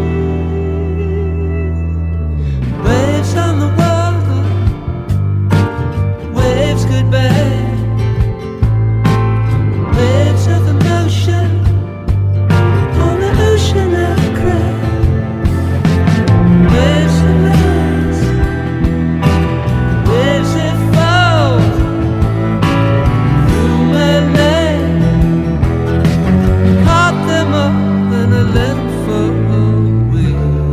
Waves on the water, waves goodbye. Waves of emotion, on the ocean I cry. Waves that rise, waves that fall through my life. Caught them all and I let them fall away.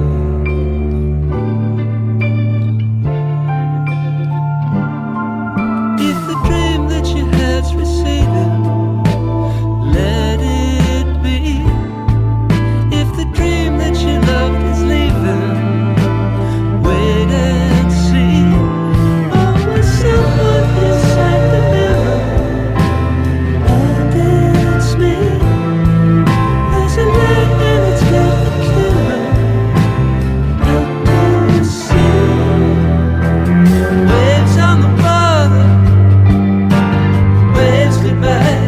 If the dream that you had's receding, let it be. If the dream that you loved is leaving, wait and see. Always someone inside the mirror, and it's me. There's a light and it's getting clearer out to sea. Waves on the water, waves goodbye.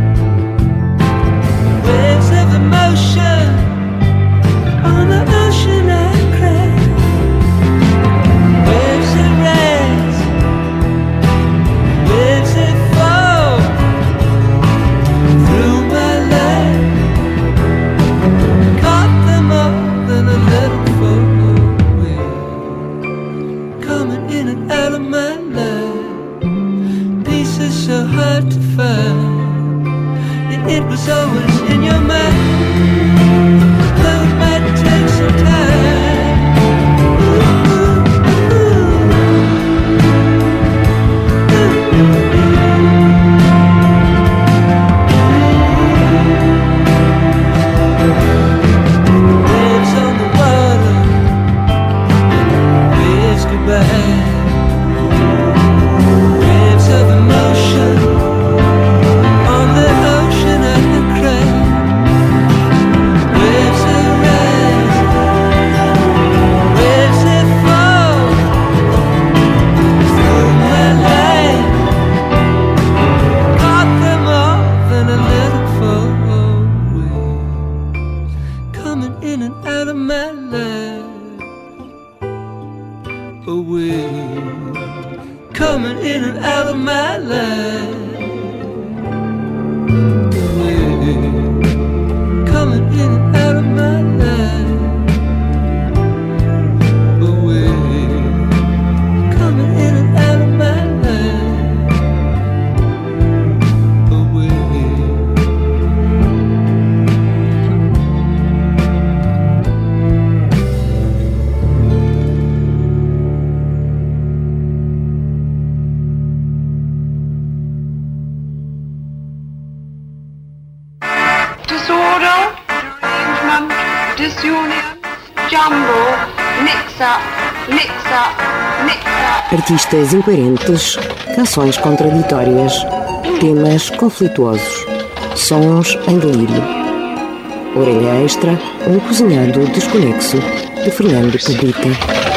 Waves of emotion, on the ocean I cry. Waves that rise, waves that fall through my life. Caught them all, then I let them fall away. Coming in and out of my life, pieces so hard to find. It was always in your mind, though it might take some time. Ooh, ooh, waves on the water, waves goodbye. Waves of emotion, on the ocean I can cry. Waves that rise, waves that fall through my life. Caught them all, then I let them fall away. Coming in and out of my life, away. Coming in and out of my life. Coming in and out of my life, away. Coming in and out of my life, away. Disorder, derangement, disunion, jumble, mix-up, mix-up, mix-up. Artistas incoerentes, canções contraditórias, temas conflituosos, sons em delírio. Orelha Extra, um cozinhado desconexo, de Fernando Cabrita.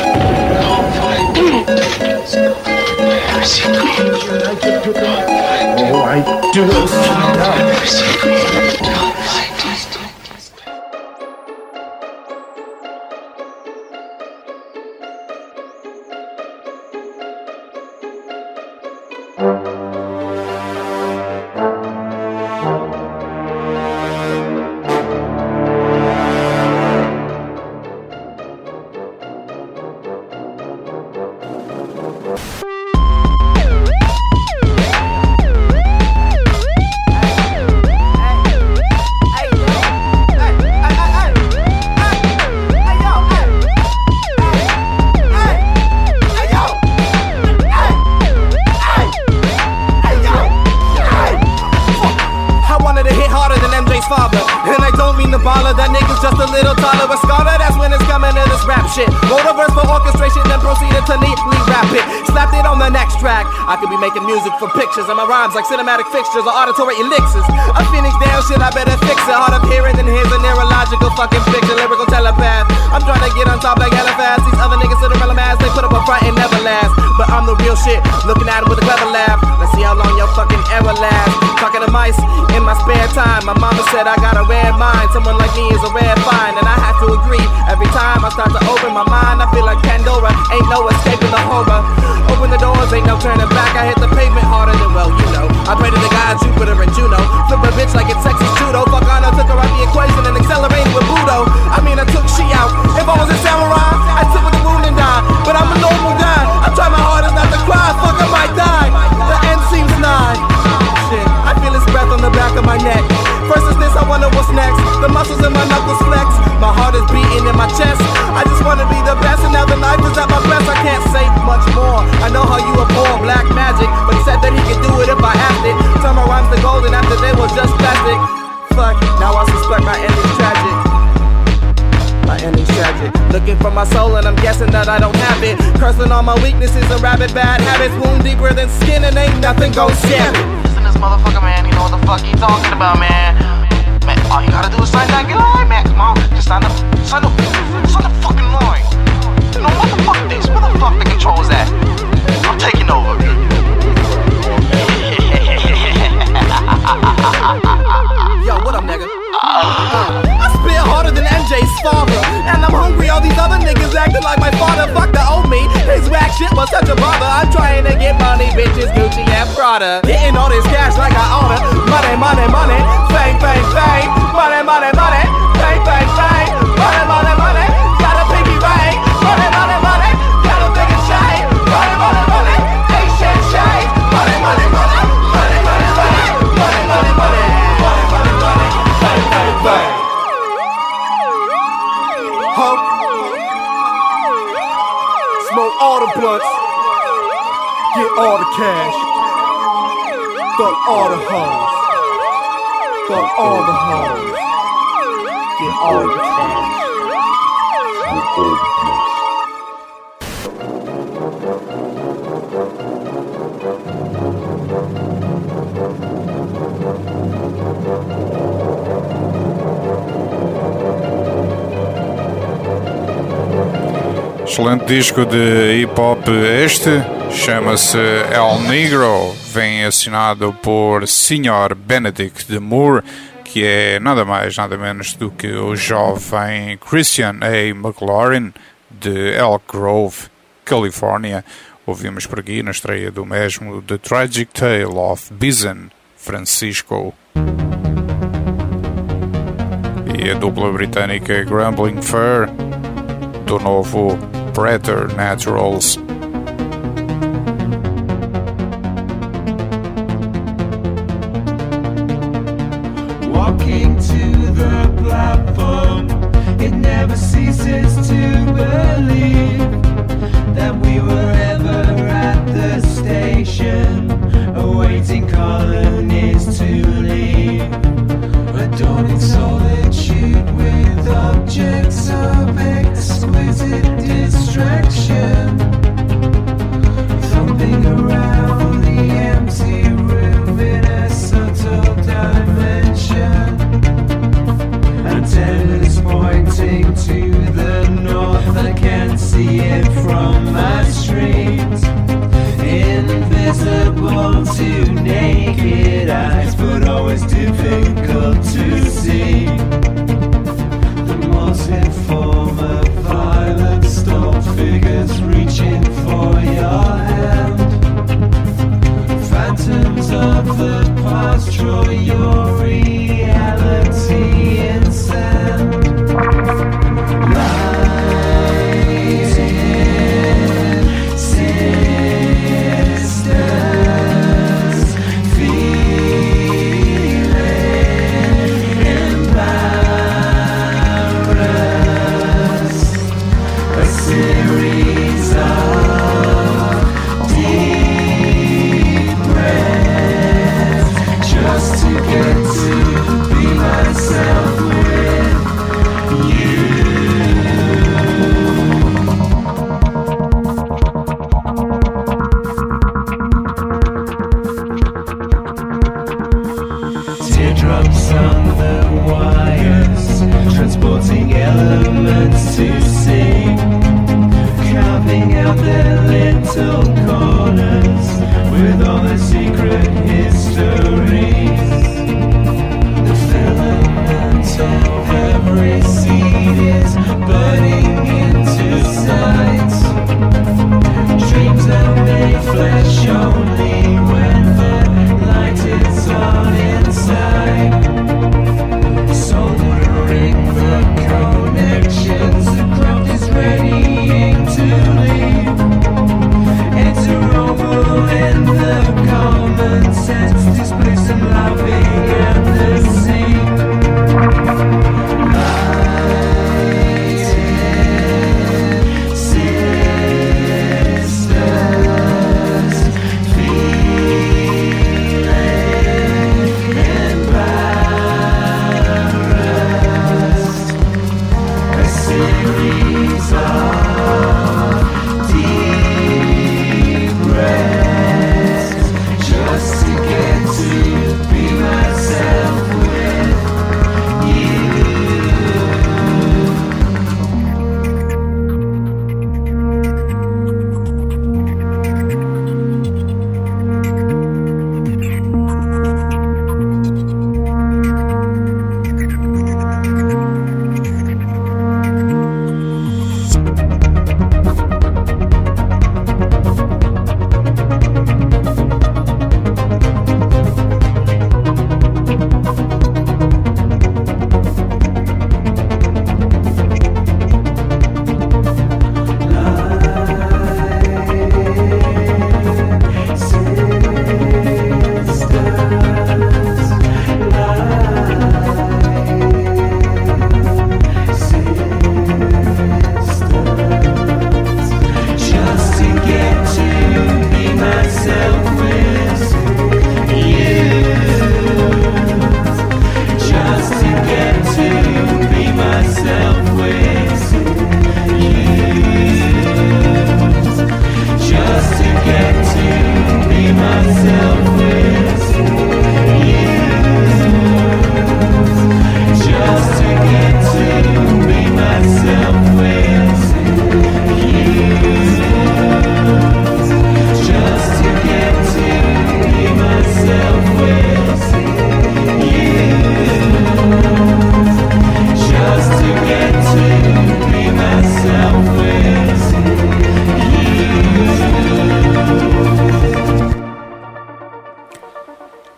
Oh, I do not father. And I don't mean the baller, that nigga's just a little taller. But scholar, that's when it's coming to this rap shit. Wrote a verse for orchestration, then proceeded to neatly rap it. Slapped it on the next track. I could be making music for pictures, and my rhymes like cinematic fixtures or auditory elixirs. I finished down shit, I better fix it. Hard of hearing, and here's a neurological fucking picture. Lyrical telepath. I'm trying to get on top like Halifax. These other niggas sit around ass, they put up a front and never last. But I'm the real shit, looking at him with a clever laugh. Let's see how long your fucking era lasts. Talking to mice in my spare time. My mama said I got a rare mind. Someone like me is a rare find, and I have to agree. Every time I start to open my mind, I feel like Pandora. Ain't no escaping the horror. Open the doors, ain't no turning back. I hit the pavement harder than, well, you know. I pray to the gods Jupiter and Juno. Flip a bitch like it's Texas judo. Fuck on, I took her out the equation and accelerated with Budo. I mean, I took she out. If I was a samurai, I'd sit with the wound and die. But I'm a normal guy. I try my hardest not to cry. Fuck, I might die. The end seems nigh. Shit, I feel his breath on the back of my neck. First is this, I wonder what's next. The muscles in my knuckles flex. My heart is beating in my chest. I just wanna be the best, and now the knife is at my breast. I can't say much more. I know how you abhor black magic, but he said that he could do it if I asked it. Turn my rhymes to gold, and after they was just plastic. Fuck, now I suspect my ending's tragic. My ending's tragic. Looking for my soul, and I'm guessing that I don't have it. Cursing all my weaknesses and rabid bad habits. Wound deeper than skin, and ain't nothing gon' scam it. Listen, this motherfucker, man, you know what the fuck he talking about, man. Man, all you gotta do is sign that get line, man. Come on, just sign the, sign the, sign the fucking line. You know, what the fuck this? Where the fuck the controls at? I'm taking over. Yo, what up, nigga? Uh, I spit harder than M J's father, and I'm hungry. All these other niggas acting like my father. Fuck the old me. His whack shit was such a bother. I'm trying to get money, bitches, Gucci and Prada. Hitting all this cash like I own it. Money, money, money. Fame, fame, fame. Money, money, money. Fame, fame, fame. Money, money, money. Got a pinky ring. Money, money, money. Got a big chain. Money, money, money. Hey, shit, shit. Money, money, money. Money, money, money. Money, money, money. Money, money, money. Fame, fame, fame. Huh? Smoke all the blunts. Get all the cash. Fuck all the hoes. Fuck all the hoes. Get all the cash. Smoke all the blunts. Excelente disco de hip-hop este, chama-se El Negro, vem assinado por senhor Benedict de Moore, que é nada mais nada menos do que o jovem Christian A. McLaurin de Elk Grove, Califórnia. Ouvimos por aqui na estreia do mesmo The Tragic Tale of Bison Francisco. E a dupla britânica Grumbling Fur do novo Preternaturals. Walking to the platform, it never ceases to believe that we were ever at the station, awaiting colonies to leave, adorning solitude with objects of exquisite distraction.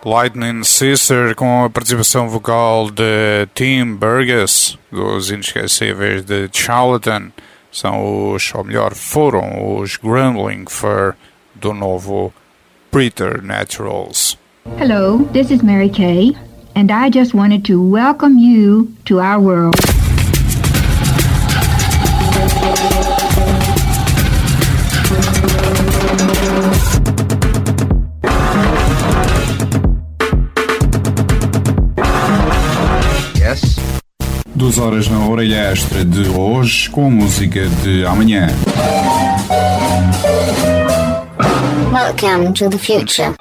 Lightning Sister, com a participação vocal de Tim Burgess, dos inesquecíveis de Charlatan, são os, ou melhor, foram os Grumbling Fur do novo Preternaturals. Hello, this is Mary Kay, and I just wanted to welcome you to our world. Duas horas na orelha extra de hoje com música de amanhã. Welcome to the future.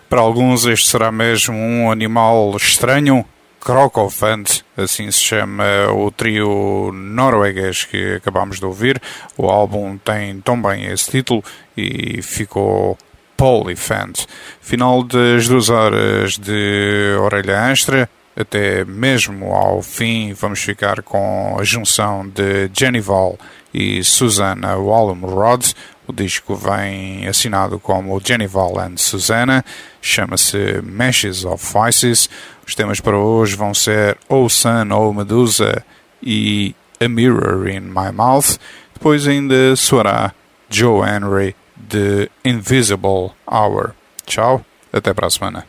Para alguns este será mesmo um animal estranho, Crocofant, assim se chama o trio norueguês que acabámos de ouvir. O álbum tem também esse título e ficou Polyphant. Final das duas horas de orelha extra. Até mesmo ao fim vamos ficar com a junção de Jennival e Susana Wallenrod. O disco vem assinado como Jennival and Susana, chama-se Meshes of Vices. Os temas para hoje vão ser Oh Sun, Oh Medusa e A Mirror in My Mouth. Depois ainda soará Joe Henry de Invisible Hour. Tchau, até para a semana.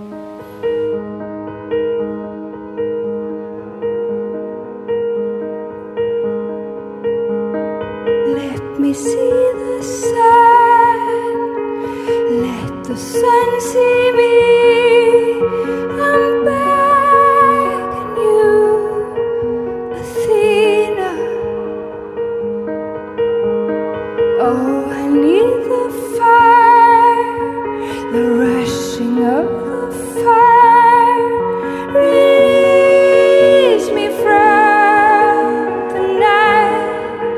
Let me see the sun, let the sun see me. I'm begging you, Athena. Oh, I need the fire, the rushing of the fire. Release me from the night.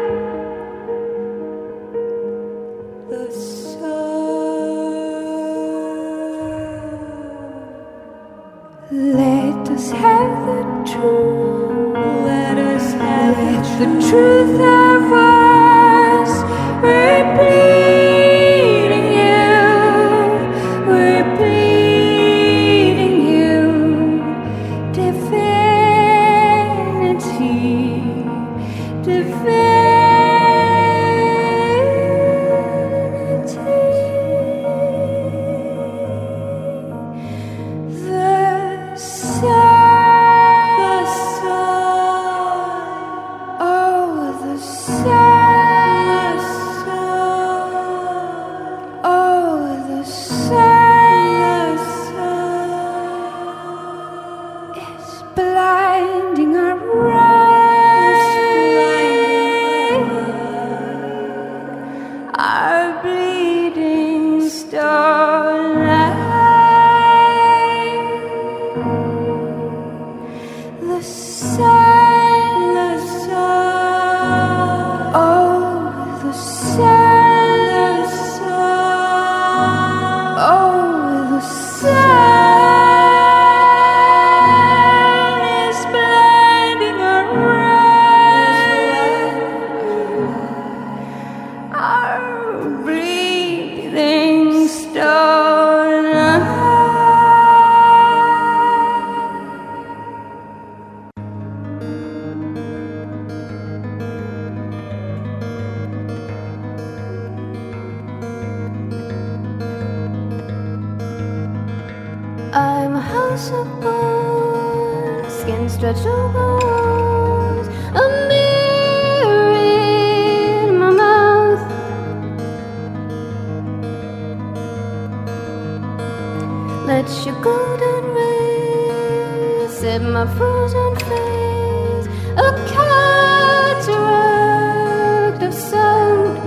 The sun. Let us have the truth. Let us have Let the truth of us. We're bleeding you. We're bleeding you. Divinity. Divinity. The sun. The sun. Oh, the sun. Oh, the sun. Is blinding our eyes. Our bleeding starlight. The sun, the sun, oh, the sun, the sun, oh, the sun is blinding our eyes, our breathing starlight. I'm a house of bones, skin stretched over walls, a mirror in my mouth. Let your golden rays set my frozen face, a cataract of sound.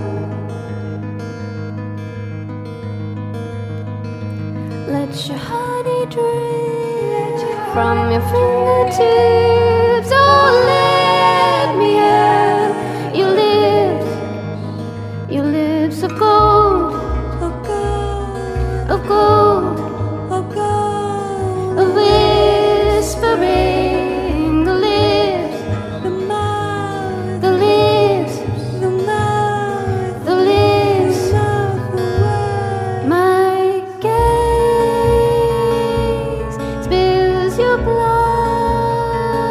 Let your honey drip from your fingertips. Oh, let me have your lips, your lips of gold, of gold, of gold, of gold, of whispering. The lips, the mouth, the lips, the mouth, the lips of the world. My gaze spills your blood.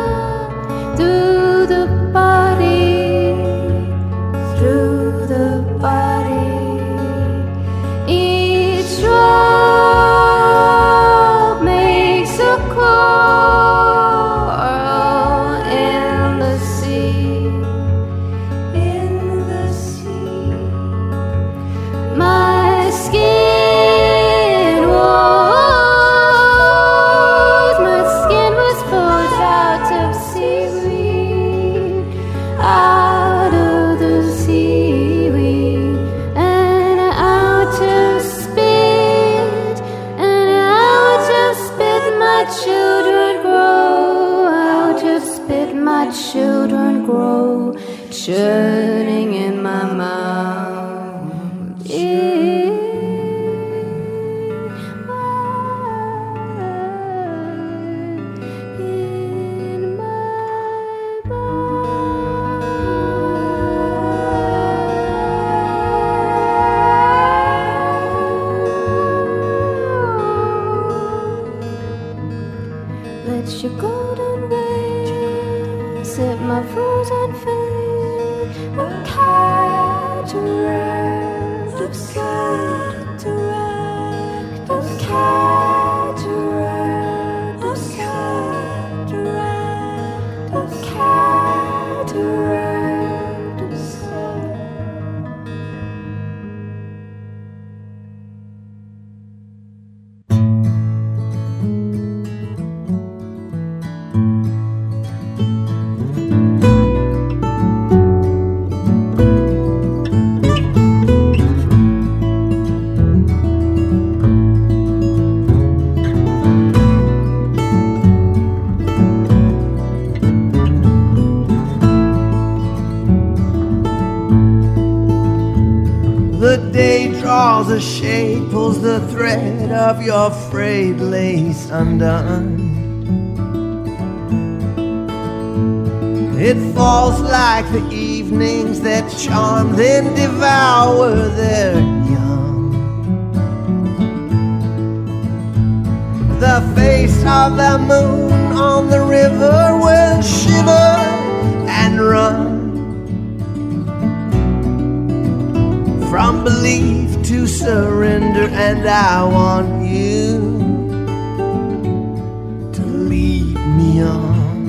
shutting in my mouth. Yeah. Let your golden rays set my frozen face. A cataract of cataract of cataract of cataract of cataract of draws a shade, pulls the thread of your frayed lace undone. It falls like the evenings that charm, then devour their young. The face of the moon on the river will shiver and run from belief to surrender, and I want you to lead me on.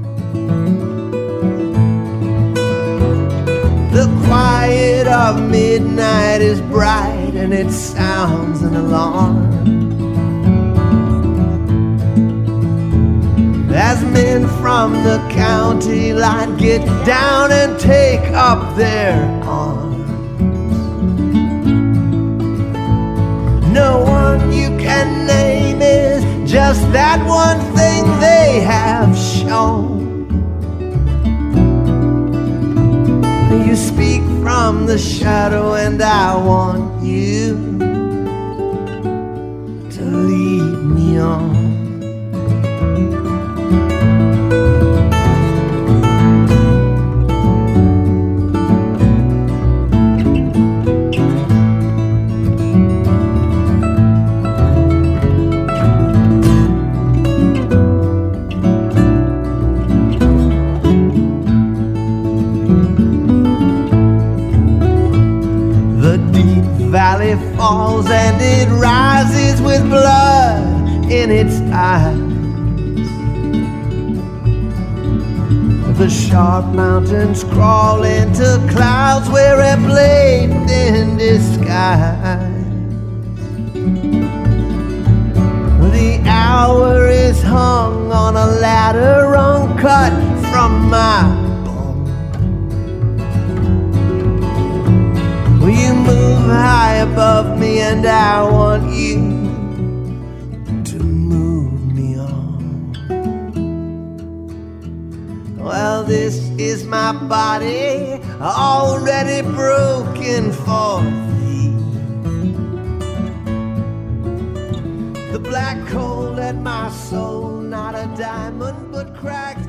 The quiet of midnight is bright and it sounds an alarm as men from the county line get down and take up their arms. No one you can name is just that one thing they have shown. You speak from the shadow and I want you to lead me on. Valley falls and it rises with blood in its eyes. The sharp mountains crawl into clouds where a blade in disguise. The hour is hung on a ladder uncut from my you move high above me and I want you to move me on. Well, this is my body already broken for thee. The black coal at my soul, not a diamond but cracked